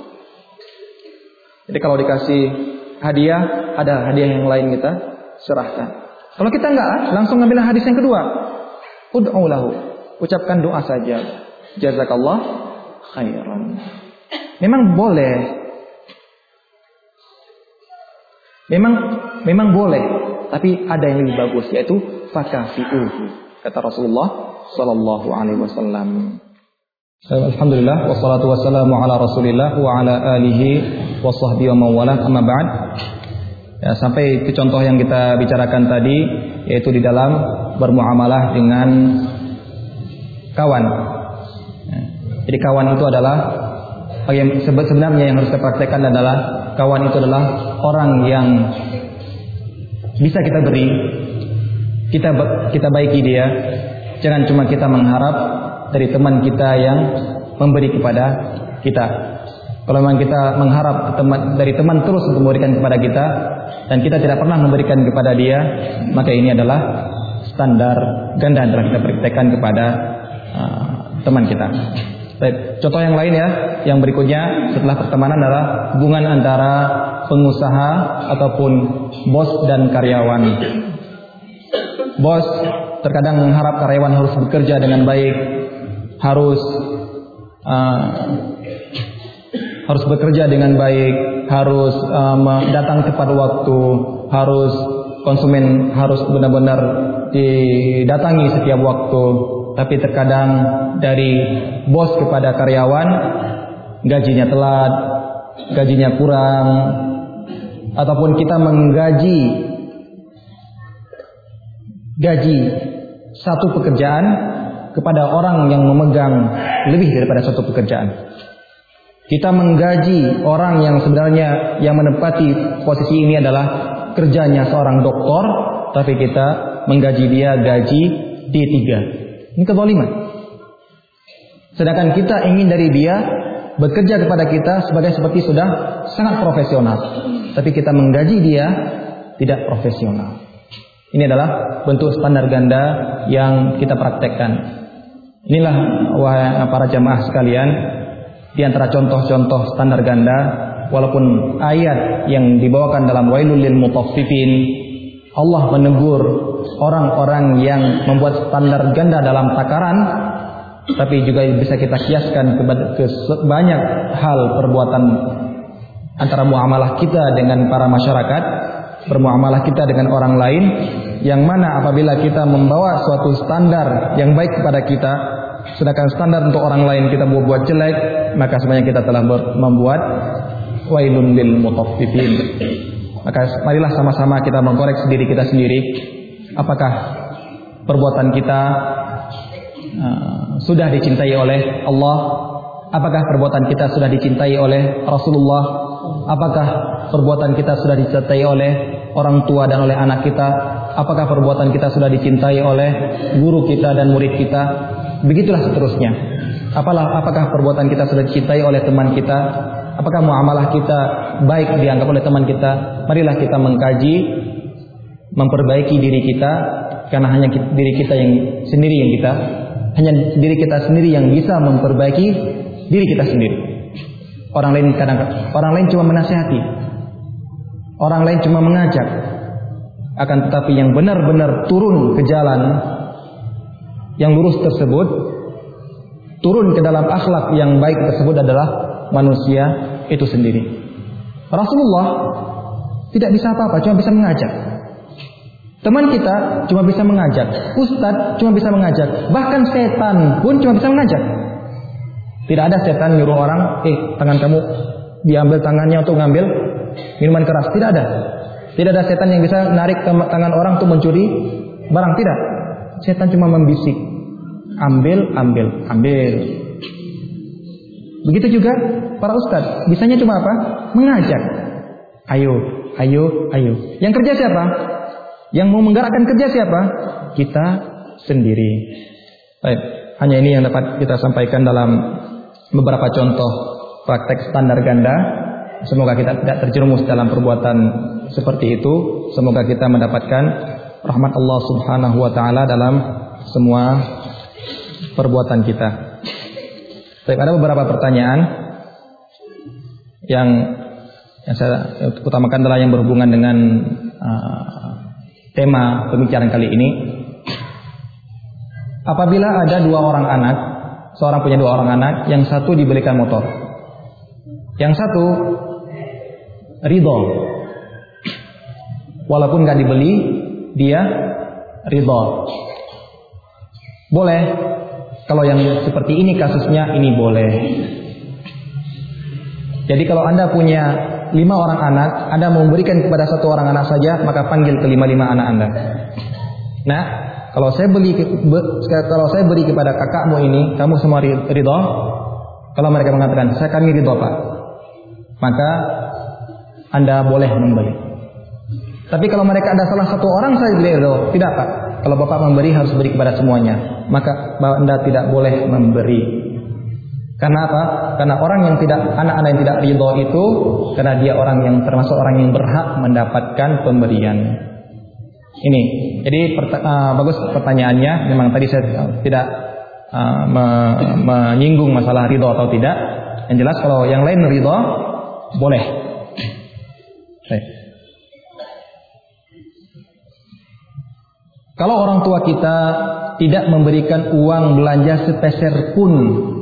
Jadi kalau dikasih hadiah, ada hadiah yang lain kita serahkan. Kalau kita enggak, langsung ngambil hadis yang kedua. Ud'u lahu. Ucapkan doa saja. Jazakallah khairan. Memang boleh. Memang boleh, tapi ada yang lebih bagus, yaitu fakafi'uhu, kata Rasulullah sallallahu alaihi wasallam. Alhamdulillah wassalatu wassalamu ala Rasulillah wa ala alihi wa sahbihi wa mawalah, amma ba'd. Ya, sampai ke contoh yang kita bicarakan tadi, yaitu di dalam bermuamalah dengan kawan. Jadi kawan itu adalah sebenarnya yang harus kita praktekkan adalah kawan itu adalah orang yang bisa kita beri, kita baiki dia. Jangan cuma kita mengharap dari teman kita yang memberi kepada kita. Kalau memang kita mengharap dari teman terus untuk memberikan kepada kita dan kita tidak pernah memberikan kepada dia, maka ini adalah standar ganda yang telah kita praktekkan kepada teman kita. Baik, contoh yang lain ya, yang berikutnya setelah pertemanan adalah hubungan antara pengusaha ataupun bos dan karyawan. Bos terkadang mengharap karyawan harus bekerja dengan baik, harus bekerja dengan baik, harus datang tepat waktu, harus konsumen harus benar-benar didatangi setiap waktu. Tapi terkadang dari bos kepada karyawan, gajinya telat, gajinya kurang, ataupun kita menggaji satu pekerjaan kepada orang yang memegang lebih daripada satu pekerjaan. Kita menggaji orang yang sebenarnya yang menempati posisi ini adalah kerjanya seorang doktor, tapi kita menggaji dia gaji D3. Ini kezaliman. Sedangkan kita ingin dari dia bekerja kepada kita seperti sudah sangat profesional, tapi kita menggaji dia tidak profesional. Ini adalah bentuk standar ganda yang kita praktekkan. Inilah wahai para jamaah sekalian, di antara contoh-contoh standar ganda, walaupun ayat yang dibawakan dalam Wailul lil Mutaffifin, Allah menegur orang-orang yang membuat standar ganda dalam takaran, tapi juga bisa kita kiaskan ke banyak hal perbuatan antara muamalah kita dengan para masyarakat, bermuamalah kita dengan orang lain, yang mana apabila kita membawa suatu standar yang baik kepada kita, sedangkan standar untuk orang lain kita buat jelek, maka sebenarnya kita telah membuat wailun lil mutaffifin. Maka marilah sama-sama kita mengkoreksi diri kita sendiri. Apakah perbuatan kita sudah dicintai oleh Allah? Apakah perbuatan kita sudah dicintai oleh Rasulullah? Apakah perbuatan kita sudah dicintai oleh orang tua dan oleh anak kita? Apakah perbuatan kita sudah dicintai oleh guru kita dan murid kita? Begitulah seterusnya. Apakah perbuatan kita sudah dicintai oleh teman kita? Apakah muamalah kita baik dianggap oleh teman kita? Marilah kita mengkaji, memperbaiki diri kita, karena hanya diri kita sendiri yang bisa memperbaiki diri kita sendiri. Orang lain cuma menasihati, orang lain cuma mengajak, akan tetapi yang benar-benar turun ke jalan yang lurus tersebut, turun ke dalam akhlak yang baik tersebut adalah manusia itu sendiri. Rasulullah tidak bisa apa-apa, cuma bisa mengajak. Teman kita cuma bisa mengajak, ustadz cuma bisa mengajak, bahkan setan pun cuma bisa mengajak. Tidak ada setan nyuruh orang, tangan kamu diambil tangannya untuk ngambil minuman keras. Tidak ada. Tidak ada setan yang bisa narik tangan orang untuk mencuri barang. Tidak. Setan cuma membisik, ambil. Begitu juga para ustadz, bisanya cuma apa? Mengajak. Ayo. Yang kerja siapa? Yang mau menggerakkan kerja siapa? Kita sendiri. Baik, hanya ini yang dapat kita sampaikan dalam beberapa contoh praktek standar ganda. Semoga kita tidak terjerumus dalam perbuatan seperti itu. Semoga kita mendapatkan rahmat Allah Subhanahu wa taala dalam semua perbuatan kita. Baik, ada beberapa pertanyaan yang saya utamakan adalah yang berhubungan dengan tema pembicaraan kali ini. Apabila ada seorang punya dua orang anak, yang satu dibelikan motor, yang satu ridho, walaupun gak dibeli, dia ridho. Boleh. Kalau yang seperti ini kasusnya, ini boleh. Jadi kalau Anda punya 5 orang anak, Anda memberikan kepada satu orang anak saja, maka panggil ke 5 anak Anda. Nah, kalau saya beri kepada kakakmu ini, kamu semua ridho. Kalau mereka mengatakan, kami ridho Pak, maka Anda boleh memberi. Tapi kalau mereka ada salah satu orang saya beri ridho, tidak Pak. Kalau Bapak memberi harus beri kepada semuanya, maka Anda tidak boleh memberi. Karena apa? Karena anak-anak yang tidak ridho itu, karena dia termasuk orang yang berhak mendapatkan pemberian. Ini, jadi bagus pertanyaannya. Memang tadi saya tidak menyinggung masalah ridho atau tidak. Yang jelas kalau yang lain ridho, boleh. Baik. Kalau orang tua kita tidak memberikan uang belanja sepeser pun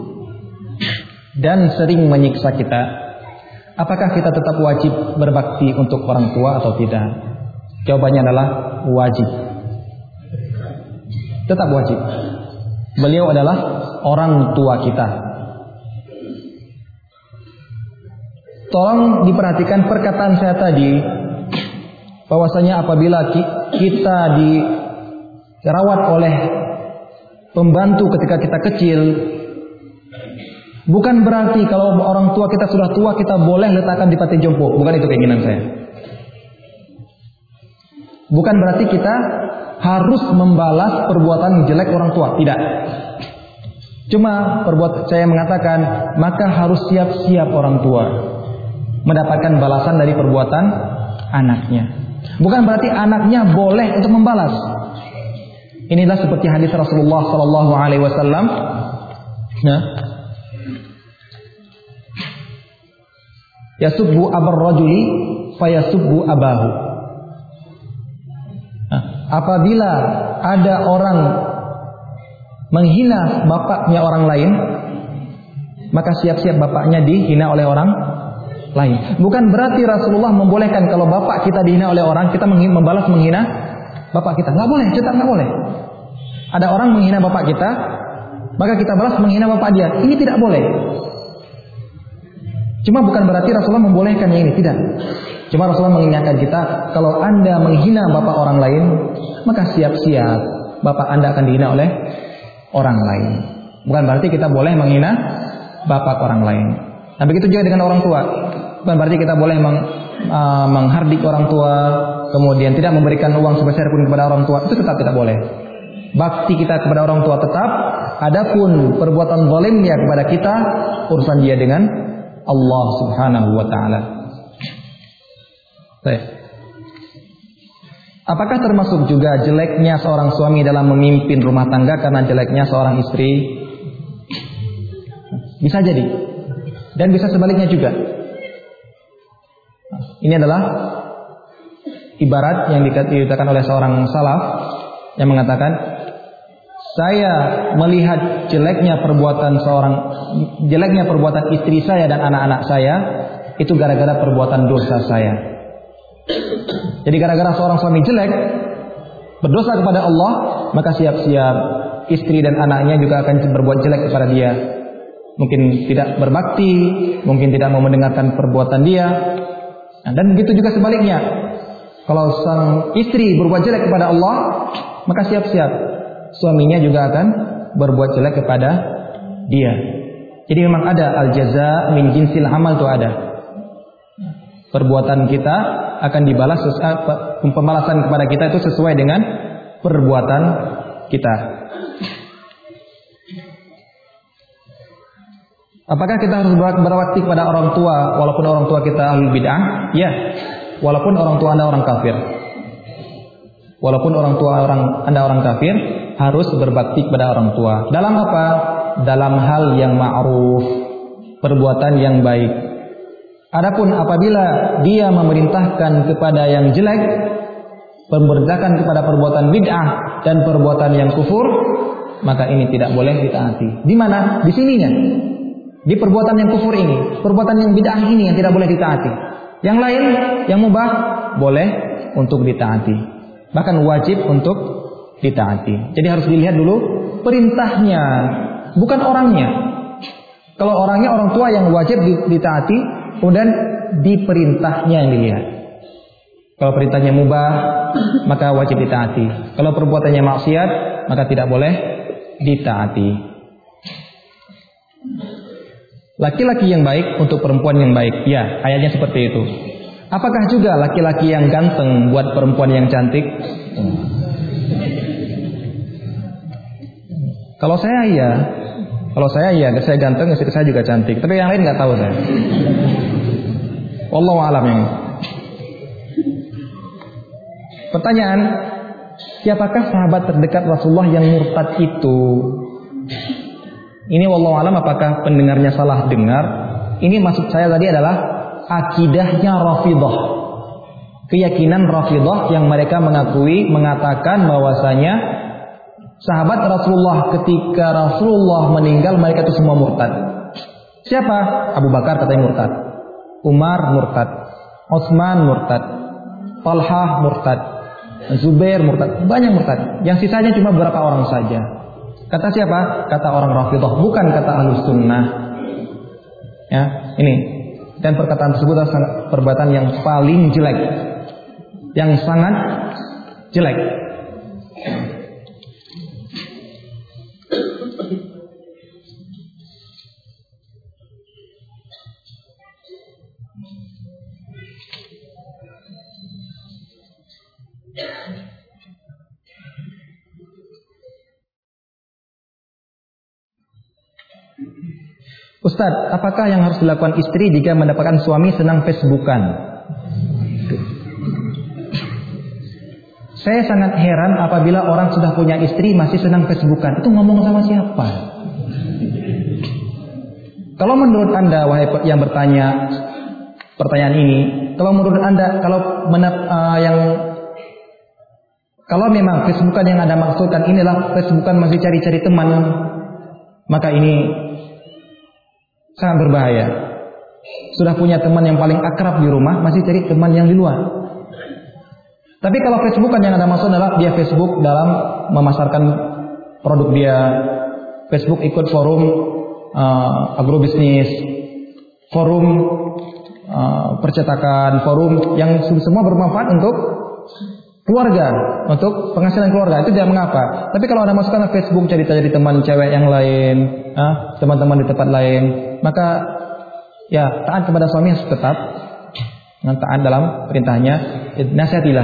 dan sering menyiksa kita, apakah kita tetap wajib berbakti untuk orang tua atau tidak? Jawabannya adalah wajib. Tetap wajib. Beliau adalah orang tua kita. Tolong diperhatikan perkataan saya tadi, bahwasanya apabila kita dirawat oleh pembantu ketika kita kecil, bukan berarti kalau orang tua kita sudah tua kita boleh letakkan di panti jompo. Bukan itu keinginan saya. Bukan berarti kita harus membalas perbuatan jelek orang tua. Tidak. Cuma saya mengatakan, maka harus siap-siap orang tua mendapatkan balasan dari perbuatan anaknya. Bukan berarti anaknya boleh untuk membalas. Inilah seperti hadis Rasulullah sallallahu alaihi wasallam. Nah, yasubbu abar rajuli fayasubbu abahu. Nah, apabila ada orang menghina bapaknya orang lain, maka siap-siap bapaknya dihina oleh orang lain. Bukan berarti Rasulullah membolehkan kalau bapak kita dihina oleh orang, kita membalas menghina bapak kita. Nggak boleh, tetap nggak boleh. Ada orang menghina bapak kita, maka kita balas menghina bapak dia. Ini tidak boleh. Cuma bukan berarti Rasulullah membolehkan yang ini, tidak. Cuma Rasulullah mengingatkan kita, kalau Anda menghina bapak orang lain, maka siap-siap bapak Anda akan dihina oleh orang lain. Bukan berarti kita boleh menghina bapak orang lain. Nah, begitu juga dengan orang tua. Bukan berarti kita boleh menghardik orang tua, kemudian tidak memberikan uang sebesar pun kepada orang tua. Itu tetap tidak boleh. Bakti kita kepada orang tua tetap. Adapun perbuatan zalimnya kepada kita, urusan dia dengan Allah Subhanahu wa taala. Baik. Apakah termasuk juga jeleknya seorang suami dalam memimpin rumah tangga karena jeleknya seorang istri? Bisa jadi. Dan bisa sebaliknya juga. Ini adalah ibarat yang dikatakan oleh seorang salaf yang mengatakan, saya melihat jeleknya perbuatan istri saya dan anak-anak saya itu gara-gara perbuatan dosa saya. Jadi gara-gara seorang suami jelek berdosa kepada Allah, maka siap-siap istri dan anaknya juga akan berbuat jelek kepada dia. Mungkin tidak berbakti, mungkin tidak mau mendengarkan perbuatan dia. Nah, dan begitu juga sebaliknya. Kalau sang istri berbuat jelek kepada Allah, maka siap-siap suaminya juga akan berbuat jelek kepada dia. Jadi memang ada al-jaza min jinsil amal, itu ada. Perbuatan kita akan dibalas, pembalasan kepada kita itu sesuai dengan perbuatan kita. Apakah kita harus berbakti kepada orang tua walaupun orang tua kita ahlul bid'ah? Ya, walaupun orang tua Anda orang kafir. Walaupun orang tua Anda orang kafir, harus berbakti kepada orang tua. Dalam apa? Dalam hal yang ma'ruf, perbuatan yang baik. Adapun apabila dia memerintahkan kepada yang jelek, memerintahkan kepada perbuatan bid'ah dan perbuatan yang kufur, maka ini tidak boleh ditaati. Di mana? Di sininya. Di perbuatan yang kufur ini, perbuatan yang bid'ah ini yang tidak boleh ditaati. Yang lain, yang mubah, boleh untuk ditaati. Bahkan wajib untuk ditaati. Jadi harus dilihat dulu perintahnya, bukan orangnya. Kalau orangnya orang tua yang wajib ditaati, kemudian di perintahnya yang dilihat. Kalau perintahnya mubah, maka wajib ditaati. Kalau perbuatannya maksiat, maka tidak boleh ditaati. Laki-laki yang baik untuk perempuan yang baik. Ya, ayatnya seperti itu. Apakah juga laki-laki yang ganteng buat perempuan yang cantik? Kalau saya iya. Saya ganteng, istri saya juga cantik. Tapi yang lain nggak tahu saya. Wallahu a'lam. Pertanyaan, siapakah sahabat terdekat Rasulullah yang murtad itu? Ini wallahu alam, apakah pendengarnya salah dengar? Ini maksud saya tadi adalah akidahnya Rafidhah. Keyakinan Rafidhah yang mereka mengatakan bahwasanya sahabat Rasulullah ketika Rasulullah meninggal mereka itu semua murtad. Siapa? Abu Bakar katanya murtad, Umar murtad, Utsman murtad, Talhah murtad, Zubair murtad, banyak murtad. Yang sisanya cuma beberapa orang saja. Kata siapa? Kata orang Rafidhah, bukan kata Ahlus Sunnah. Ya, ini. Dan perkataan tersebut adalah perbuatan yang paling jelek, yang sangat jelek. Ustaz, apakah yang harus dilakukan istri jika mendapatkan suami senang Facebookan? Saya sangat heran apabila orang sudah punya istri masih senang Facebookan. Itu ngomong sama siapa? Kalau menurut Anda, wahai yang bertanya pertanyaan ini, kalau menurut Anda, kalau memang Facebookan yang Anda maksudkan inilah Facebookan masih cari-cari teman, maka ini sangat berbahaya. Sudah punya teman yang paling akrab di rumah, masih cari teman yang di luar. Tapi kalau Facebookan yang Anda maksud adalah dia Facebook dalam memasarkan produk dia, Facebook ikut forum agrobisnis, forum percetakan, forum yang semua bermanfaat untuk keluarga, untuk penghasilan keluarga, itu tidak mengapa. Tapi kalau Anda masukkan ke Facebook cari teman cewek yang lain, teman-teman di tempat lain, maka ya taat kepada suami harus tetap taat dalam perintahnya. Nasihatilah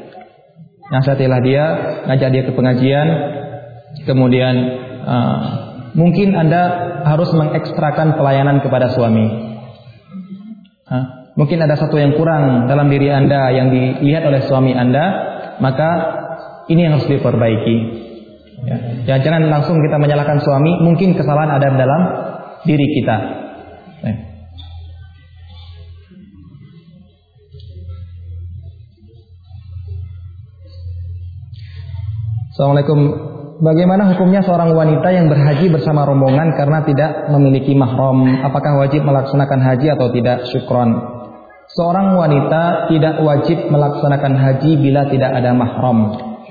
dia, ngajak dia ke pengajian. Kemudian mungkin Anda harus mengekstrakan pelayanan kepada suami. Mungkin ada satu yang kurang dalam diri Anda yang dilihat oleh suami Anda, maka ini yang harus diperbaiki. Ya, jangan langsung kita menyalahkan suami, mungkin kesalahan ada dalam diri kita. Assalamualaikum. Bagaimana hukumnya seorang wanita yang berhaji bersama rombongan karena tidak memiliki mahram? Apakah wajib melaksanakan haji atau tidak? Syukron. Seorang wanita tidak wajib melaksanakan haji bila tidak ada mahram.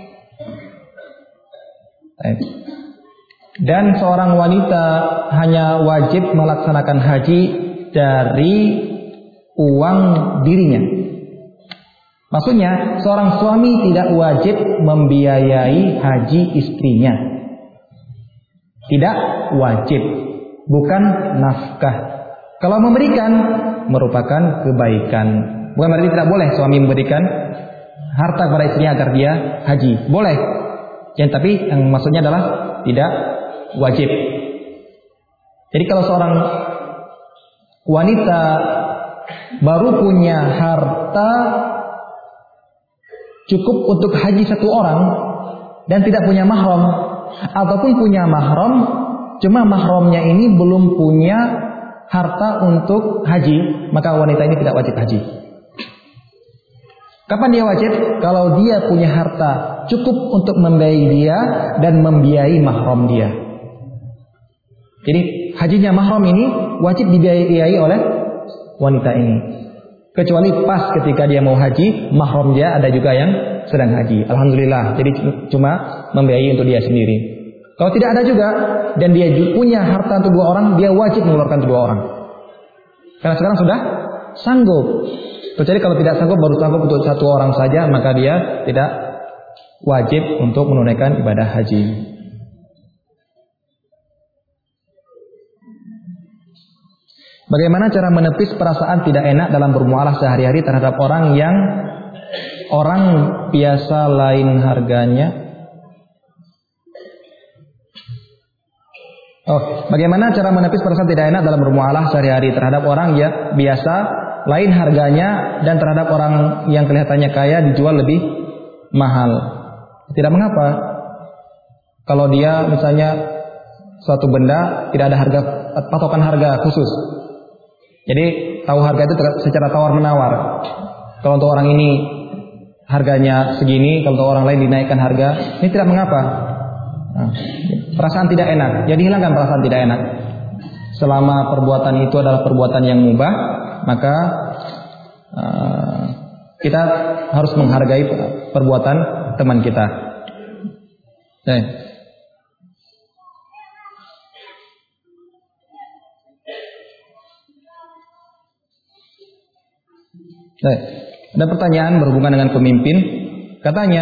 Dan seorang wanita hanya wajib melaksanakan haji dari uang dirinya. Maksudnya, seorang suami tidak wajib membiayai haji istrinya. Tidak wajib, bukan nafkah. Kalau memberikan, merupakan kebaikan. Bukan berarti tidak boleh suami memberikan harta kepada istrinya agar dia haji. Boleh. Tapi yang maksudnya adalah tidak wajib. Jadi kalau seorang wanita baru punya harta cukup untuk haji satu orang dan tidak punya mahram, ataupun punya mahram cuma mahramnya ini belum punya harta untuk haji, maka wanita ini tidak wajib haji. Kapan dia wajib? Kalau dia punya harta cukup untuk membiayai dia dan membiayai mahram dia. Jadi hajinya mahram ini wajib dibiayai oleh wanita ini. Kecuali pas ketika dia mau haji, mahram dia ada juga yang sedang haji. Alhamdulillah. Jadi cuma membiayai untuk dia sendiri. Kalau tidak ada juga dan dia punya harta untuk 2 orang, dia wajib mengeluarkan 2 orang. Karena sekarang sudah sanggup. Kecuali kalau tidak sanggup, baru sanggup untuk 1 orang saja, maka dia tidak wajib untuk menunaikan ibadah haji. Bagaimana cara menepis perasaan tidak enak dalam bermuamalah sehari-hari terhadap orang yang orang biasa lain harganya? Bagaimana cara menepis perasaan tidak enak dalam bermuamalah sehari-hari terhadap orang yang biasa lain harganya dan terhadap orang yang kelihatannya kaya dijual lebih mahal? Tidak mengapa. Kalau dia misalnya suatu benda tidak ada harga, patokan harga khusus. Jadi tahu harga itu secara tawar-menawar. Kalau untuk orang ini harganya segini, kalau untuk orang lain dinaikkan harga, ini tidak mengapa. Perasaan tidak enak, jadi hilangkan perasaan tidak enak. Selama perbuatan itu adalah perbuatan yang mubah, maka kita harus menghargai perbuatan teman kita. Ada pertanyaan berhubungan dengan pemimpin. Katanya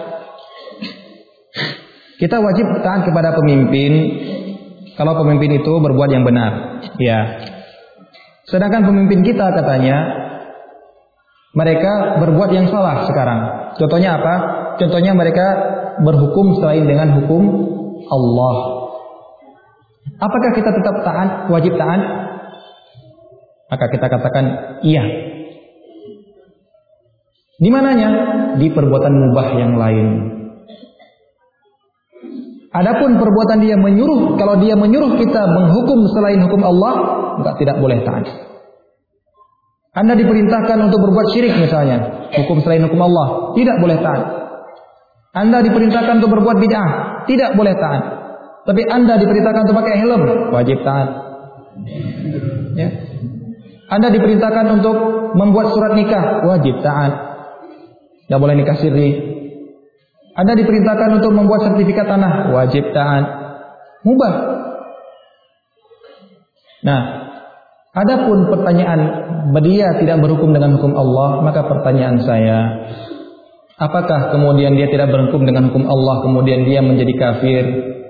kita wajib taat kepada pemimpin kalau pemimpin itu berbuat yang benar. Ya. Sedangkan pemimpin kita katanya mereka berbuat yang salah sekarang. Contohnya apa? Contohnya mereka berhukum selain dengan hukum Allah. Apakah kita tetap taat, wajib taat? Maka kita katakan iya. Di mananya? Di perbuatan mubah yang lain. Adapun perbuatan dia menyuruh, kalau dia menyuruh kita menghukum selain hukum Allah, enggak, tidak boleh taat. Anda diperintahkan untuk berbuat syirik misalnya, hukum selain hukum Allah, tidak boleh taat. Anda diperintahkan untuk berbuat bid'ah, tidak boleh taat. Tapi Anda diperintahkan untuk pakai helm, wajib taat. Ya. Anda diperintahkan untuk membuat surat nikah, wajib taat. Tidak boleh nikah siri. Anda diperintahkan untuk membuat sertifikat tanah, wajib taat. Mubah. Nah, Adapun pertanyaan dia tidak berhukum dengan hukum Allah, maka pertanyaan saya, apakah kemudian dia tidak berhukum dengan hukum Allah, kemudian dia menjadi kafir?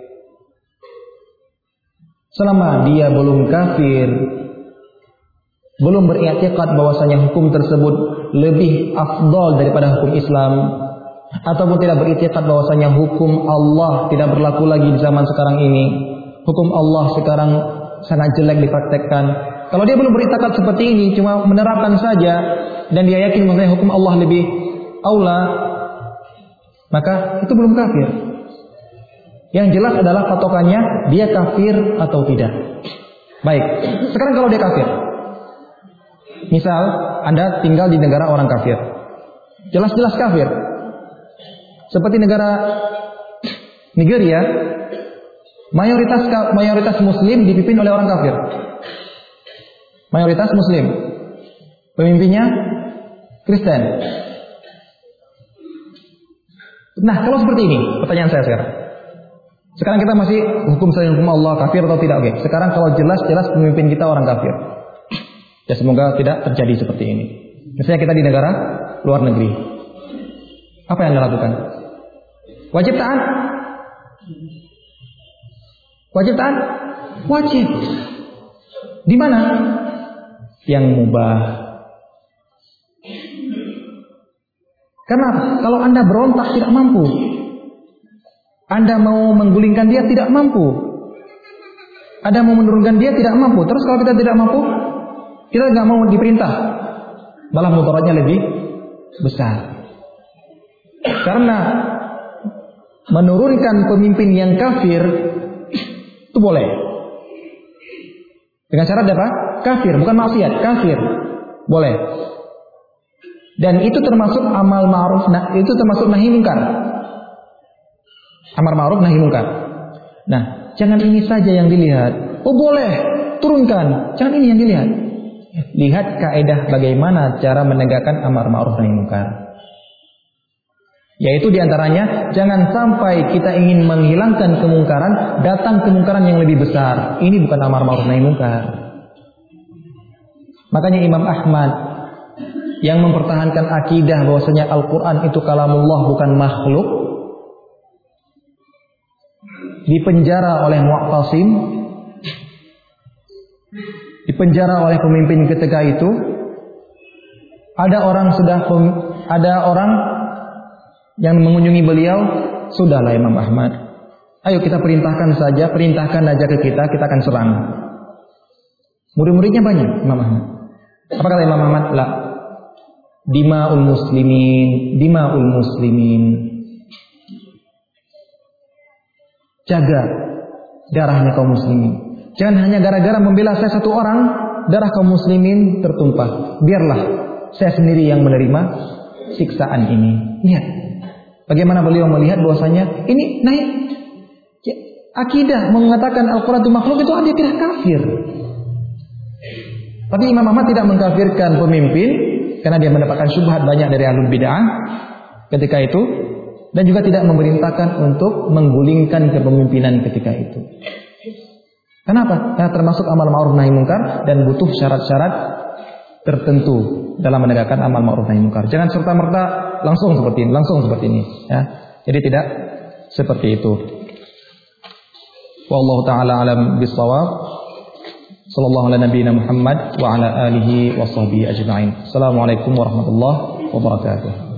Selama dia belum kafir, belum beriktikad bahwasanya hukum tersebut lebih afdal daripada hukum Islam, ataupun tidak beriktikad bahwasanya hukum Allah tidak berlaku lagi di zaman sekarang ini, hukum Allah sekarang sangat jelek dipraktekkan. Kalau dia belum beriktikad seperti ini, cuma menerapkan saja dan dia yakin bahwasanya hukum Allah lebih aula, maka itu belum kafir. Yang jelas adalah patokannya dia kafir atau tidak. Baik, sekarang kalau dia kafir, misal Anda tinggal di negara orang kafir, jelas-jelas kafir, seperti negara Nigeria, mayoritas Muslim dipimpin oleh orang kafir, mayoritas Muslim, pemimpinnya Kristen. Nah, kalau seperti ini, pertanyaan saya sekarang. Sekarang kita masih hukum Allah kafir atau tidak? Oke. Sekarang kalau jelas-jelas pemimpin kita orang kafir, ya semoga tidak terjadi seperti ini. Misalnya kita di negara luar negeri, apa yang Anda lakukan? Wajib taat? Wajib taat? Wajib. Di mana? Yang mubah. Karena kalau Anda berontak tidak mampu, Anda mau menggulingkan dia tidak mampu, Anda mau menurunkan dia tidak mampu. Terus kalau kita tidak mampu, kita nggak mau diperintah, malah mudaratnya lebih besar. Karena menurunkan pemimpin yang kafir itu boleh dengan syarat apa? Kafir, bukan maksiat, kafir boleh. Dan itu termasuk amal ma'ruf, itu termasuk nahi mungkar. Amar ma'ruf nahi mungkar. Nah, jangan ini saja yang dilihat. Oh boleh, turunkan. Jangan ini yang dilihat. Lihat kaedah bagaimana cara menegakkan amar ma'ruf nahi mungkar. Yaitu diantaranya, jangan sampai kita ingin menghilangkan kemungkaran, datang kemungkaran yang lebih besar. Ini bukan amar ma'ruf nahi mungkar. Makanya Imam Ahmad yang mempertahankan akidah bahwasanya Al-Quran itu kalamullah bukan makhluk, dipenjara oleh Mu'tasim, dipenjara oleh pemimpin ketika itu. Ada orang yang mengunjungi beliau, sudahlah Imam Ahmad, ayo kita perintahkan aja ke kita akan serang. Murid-muridnya banyak Imam Ahmad. Apa kata Imam Ahmad? La, dima'ul muslimin. Jaga darahnya kaum muslimin. Jangan hanya gara-gara membela saya satu orang, darah kaum muslimin tertumpah. Biarlah saya sendiri yang menerima siksaan ini. Lihat bagaimana beliau melihat bahwasanya ini naik akidah mengatakan Al-Quran itu makhluk, itu akidah kafir. Tapi Imam Ahmad tidak mengkafirkan pemimpin karena dia mendapatkan syubhat banyak dari ahlul bid'ah ketika itu, dan juga tidak memerintahkan untuk menggulingkan kepemimpinan ketika itu. Kenapa? Karena termasuk amal ma'ruf nahi mungkar dan butuh syarat-syarat tertentu dalam menegakkan amal ma'ruf nahi mungkar. Jangan serta-merta langsung seperti ini, ya. Jadi tidak seperti itu. Wallahu taala alam bissawab. Sallallahu ala nabiyina Muhammad wa ala alihi wa sahbihi ajma'in. Assalamualaikum warahmatullahi wabarakatuh.